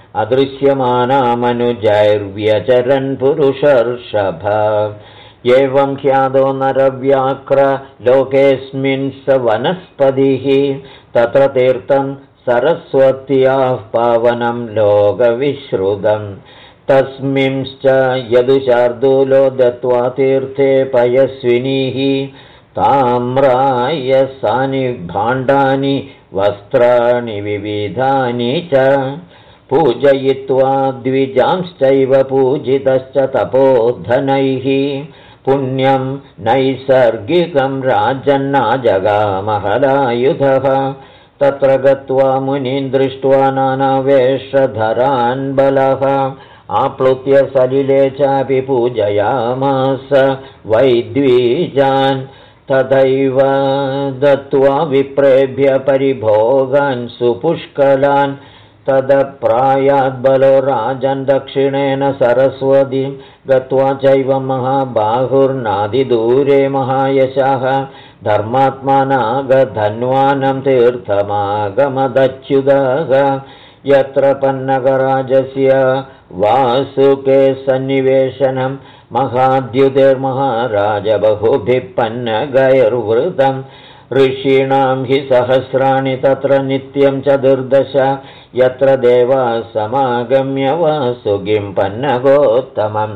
अदृश्यमानामनुजैर्व्यचरन् पुरुषर्षभ एवं ख्यातो नरव्याघ्र लोकेऽस्मिन् स वनस्पतिः तत्र तीर्थं सरस्वत्याः पावनं लोकविश्रुतं तस्मिंश्च यदुशार्दूलो दत्त्वा तीर्थे पयस्विनीः ताम्रायसानि भाण्डानि वस्त्राणि विविधानि च पूजयित्वा द्विजांश्चैव पूजितश्च तपोधनैः पुण्यं नैसर्गिकं राजन्नाजगामहलायुधः तत्र गत्वा मुनीन् दृष्ट्वा नानावेषधरान् बलः आप्लुत्य सलिले चापि पूजयामास वैद्वीजान् तथैव दत्त्वा विप्रेभ्य परिभोगान् सुपुष्कलान् तदप्रायाद्बलो राजन् दक्षिणेन सरस्वतीं गत्वा चैव महाबाहुर्नादिदूरे महायशः धर्मात्मनागधन्वानं तीर्थमागमदच्युतः यत्र पन्नगराजस्य वासुके सन्निवेशनं महाद्युतिर्महाराज बहुभिः पन्नगैर्वृतम् ऋषीणां हि सहस्राणि तत्र नित्यं चतुर्दश यत्र देवाः समागम्य वासुगिं पन्नगोत्तमम्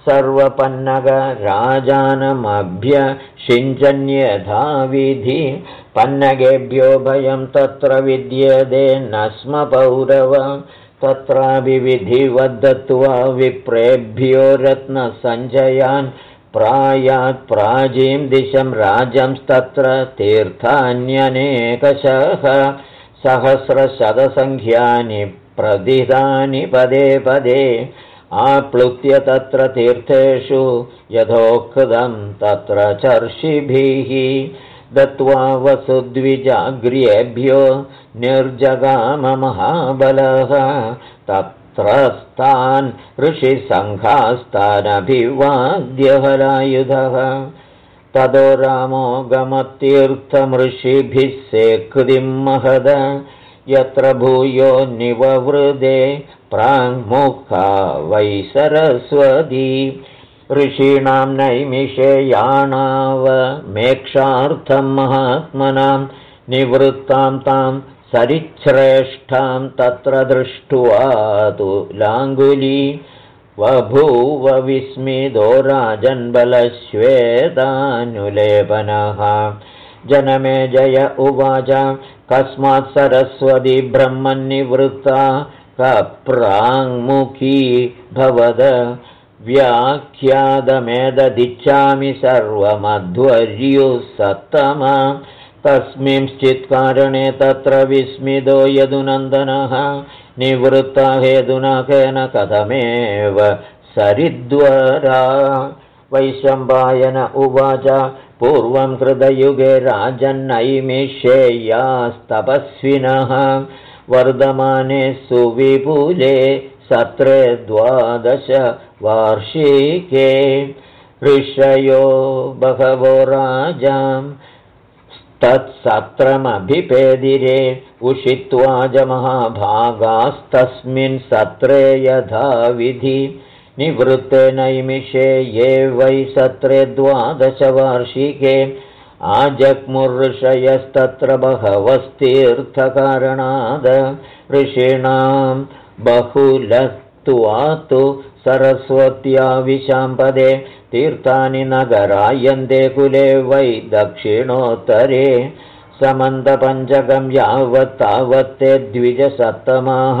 सर्वपन्नगराजानमभ्यषिञ्चन्यथाविधि पन्नगेभ्यो भयं तत्र विद्यते न स्म पौरव तत्राभिविधिवद्दत्त्वा विप्रेभ्यो रत्नसञ्चयान् प्रायात् प्राचीं दिशं राजंस्तत्र तीर्थान्यनेकशः सहस्रशतसङ्ख्यानि प्रदितानि पदे पदे आप्लुत्य तत्र तीर्थेषु यथोक्तं तत्र चर्षिभिः दत्त्वा वसुद्विजाग्र्येभ्यो निर्जगाममहाबलः तत्रस्तान् ऋषिसङ्घास्तानभिवाद्यहलायुधः ततो रामो गमतीर्थमृषिभिः सेकृतिं महद यत्र भूयो निववृदे प्राङ्मुखा वै सरस्वती ऋषीणां नैमिषेयाणावमेक्षार्थं महात्मनां निवृत्तां तां सरिच्छ्रेष्ठां तत्र दृष्ट्वा तु लाङ्गुली बभूव विस्मितो राजन्बलश्वेतानुलेपनः जनमे जय उवाच कस्मात् सरस्वती ब्रह्मन्निवृत्ता कप्राङ्मुखी भवद व्याख्यातमेतदिच्छामि सर्वमध्वर्युः तस्मिंश्चित् कारणे तत्र विस्मितो यदुनन्दनः निवृत्ता हेतुना केन कथमेव सरिद्वरा वैशम्पायन उवाच पूर्वं कृतयुगे राजन्नैमिषेयास्तपस्विनः वर्धमाने सुविपुले सत्रे 12 वार्षिके ऋषयो बहवो राजां तत्सत्रमभिपेदिरे उषित्वा च महाभागास्तस्मिन् सत्रे यथाविधि निवृत्ते नैमिषे ये वै सत्रे 12 वार्षिके आजग्मुर्षयस्तत्र बहवस्तीर्थकारणाद् ऋषीणां बहुलत्वातु सरस्वत्या विशाम्पदे तीर्थानि नगरायन्ते कुले वै दक्षिणोत्तरे समन्तपञ्चकं यावत् तावत्ते द्विजसत्तमाः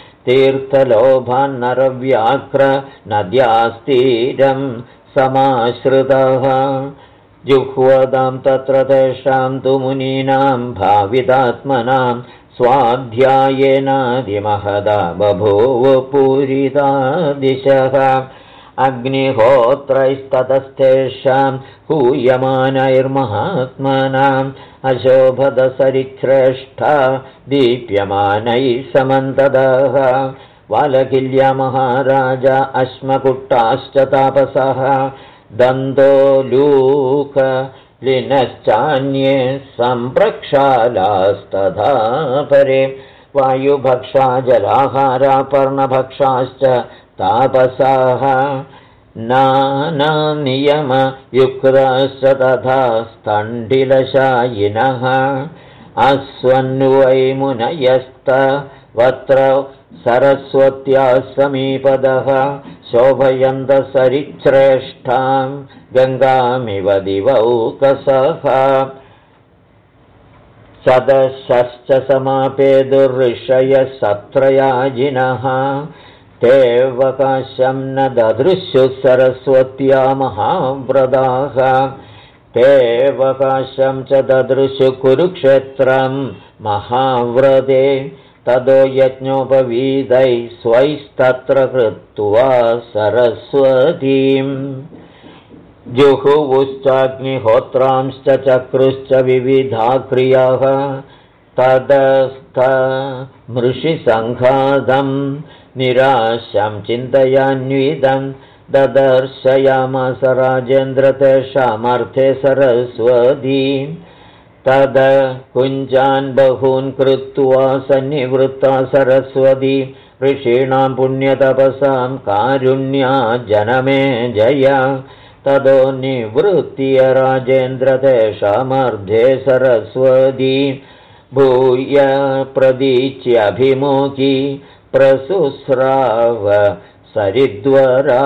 तीर्थलोभान्नरव्याघ्र नद्यास्तीरं समाश्रितः जुह्वतां तत्र तेषां तु मुनीनां भावितात्मनां स्वाध्यायेनादिमहदा बभूव पूरिता दिशः अग्निहोत्रैस्ततस्तेषां हूयमानैर्महात्मनाम् अशोभदसरिश्रेष्ठा दीप्यमानैः समन्ततः वालकिल्या महाराजा अश्मकुट्टाश्च तापसः दन्तोलूकलिनश्चान्ये सम्प्रक्षालास्तथा परे वायुभक्षा जलाहारा पर्णभक्षाश्च तापसाः नानानियमयुक्ताश्च तथा स्तण्डिलशायिनः अस्वन्वै मुनयस्तवत्र सरस्वत्याः समीपदः शोभयन्तः सरिच्छ्रेष्ठां गङ्गामिव दिवौकसः सदशश्च समापेदुर्ऋषयः सत्रयाजिनः तेऽवकाशं न ददृशुः सरस्वत्या महाव्रताः तेऽवकाशं च ददृशुः कुरुक्षेत्रं महाव्रते ततो यज्ञोपवीतैः स्वैस्तत्र कृत्वा सरस्वतीम् जुहुवुश्चाग्निहोत्रांश्च चक्रुश्च विविधा क्रियाः ततस्तमृषिसङ्घातं निराशं चिन्तयान्वितं ददर्शयामास राजेन्द्र तेषामर्थे सरस्वती तद कुञ्जान् बहून् कृत्वा सन्निवृत्ता सरस्वती ऋषीणां पुण्यतपसां कारुण्या जनमे जय ततो निवृत्य राजेन्द्र तेषामर्धे सरस्वती भूय प्रदीच्याभिमुखी प्रसुस्राव सरिद्वरा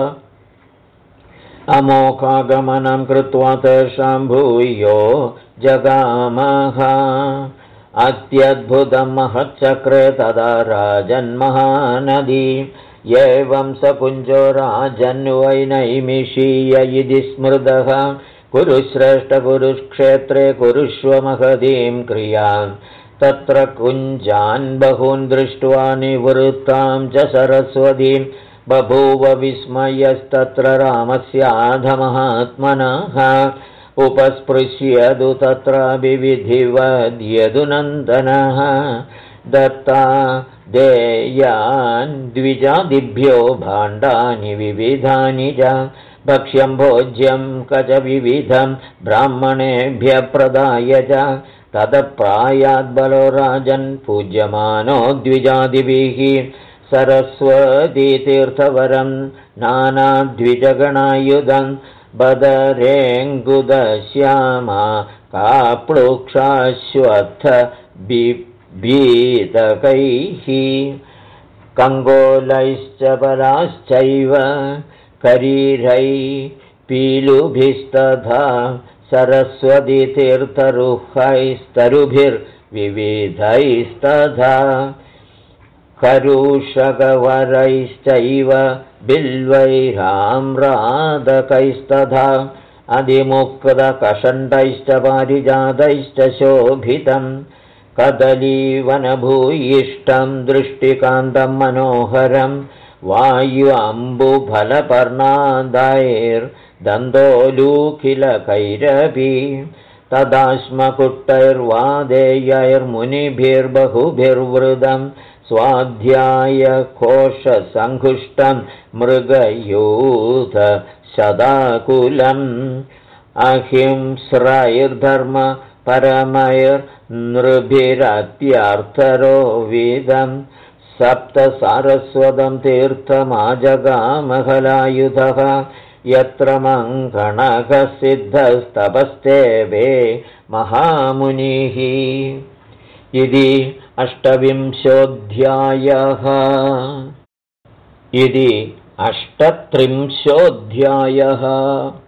अमोघागमनं कृत्वा तेषां भूयो जगामः अत्यद्भुतं महच्चक्रे तदा राजन्महानदी एवं स कुञ्जो राजन्वैनैमिषीय इति स्मृतः कुरुश्रेष्ठ कुरुक्षेत्रे कुरुष्व महतीं क्रियां तत्र कुञ्जान् बहून् दृष्ट्वा निवृत्तां च सरस्वतीं बभूव विस्मयस्तत्र रामस्याधमहात्मनः उपस्पृश्यदु तत्र विविधिवद्यदु नन्दनः दत्ता देयान् द्विजादिभ्यो भाण्डानि विविधानि च भक्ष्यं भोज्यं कच विविधं ब्राह्मणेभ्यः प्रदाय च तदप्रायाद्बलो राजन् पूज्यमानो द्विजादिभिः सरस्वतीतीर्थवरं नानाद्विजगणायुधं बदरेङ्गुदश्यामा काप्लुक्षाश्वत्थ बिभीतकैः कङ्गोलैश्च बलाश्चैव करीरै पीलुभिस्तथा सरस्वतीतीर्थरुहैस्तरुभिर्विविधैस्तथा करुषगवरैश्चैव बिल्वैराम्रादकैस्तथा अधिमुक्तकषण्डैश्च पारिजातैश्च शोभितं कदलीवनभूयिष्ठं दृष्टिकान्तं मनोहरं वायुअम्बुफलपर्णादैर्दन्तोलूखिलकैरपि तदाश्मकुट्टैर्वादेयैर्मुनिभिर्बहुभिर्वृदं स्वाध्यायकोशसङ्घुष्टं मृगयूथशदाकुलम् अहिंस्रैर्धर्मपरमैर्नृभिरत्यर्थरोविदं सप्तसारस्वतं तीर्थमाजगामहलायुधः यत्र मङ्गणकसिद्धस्तपस्तेवे महामुनिः इति 38 अध्यायः।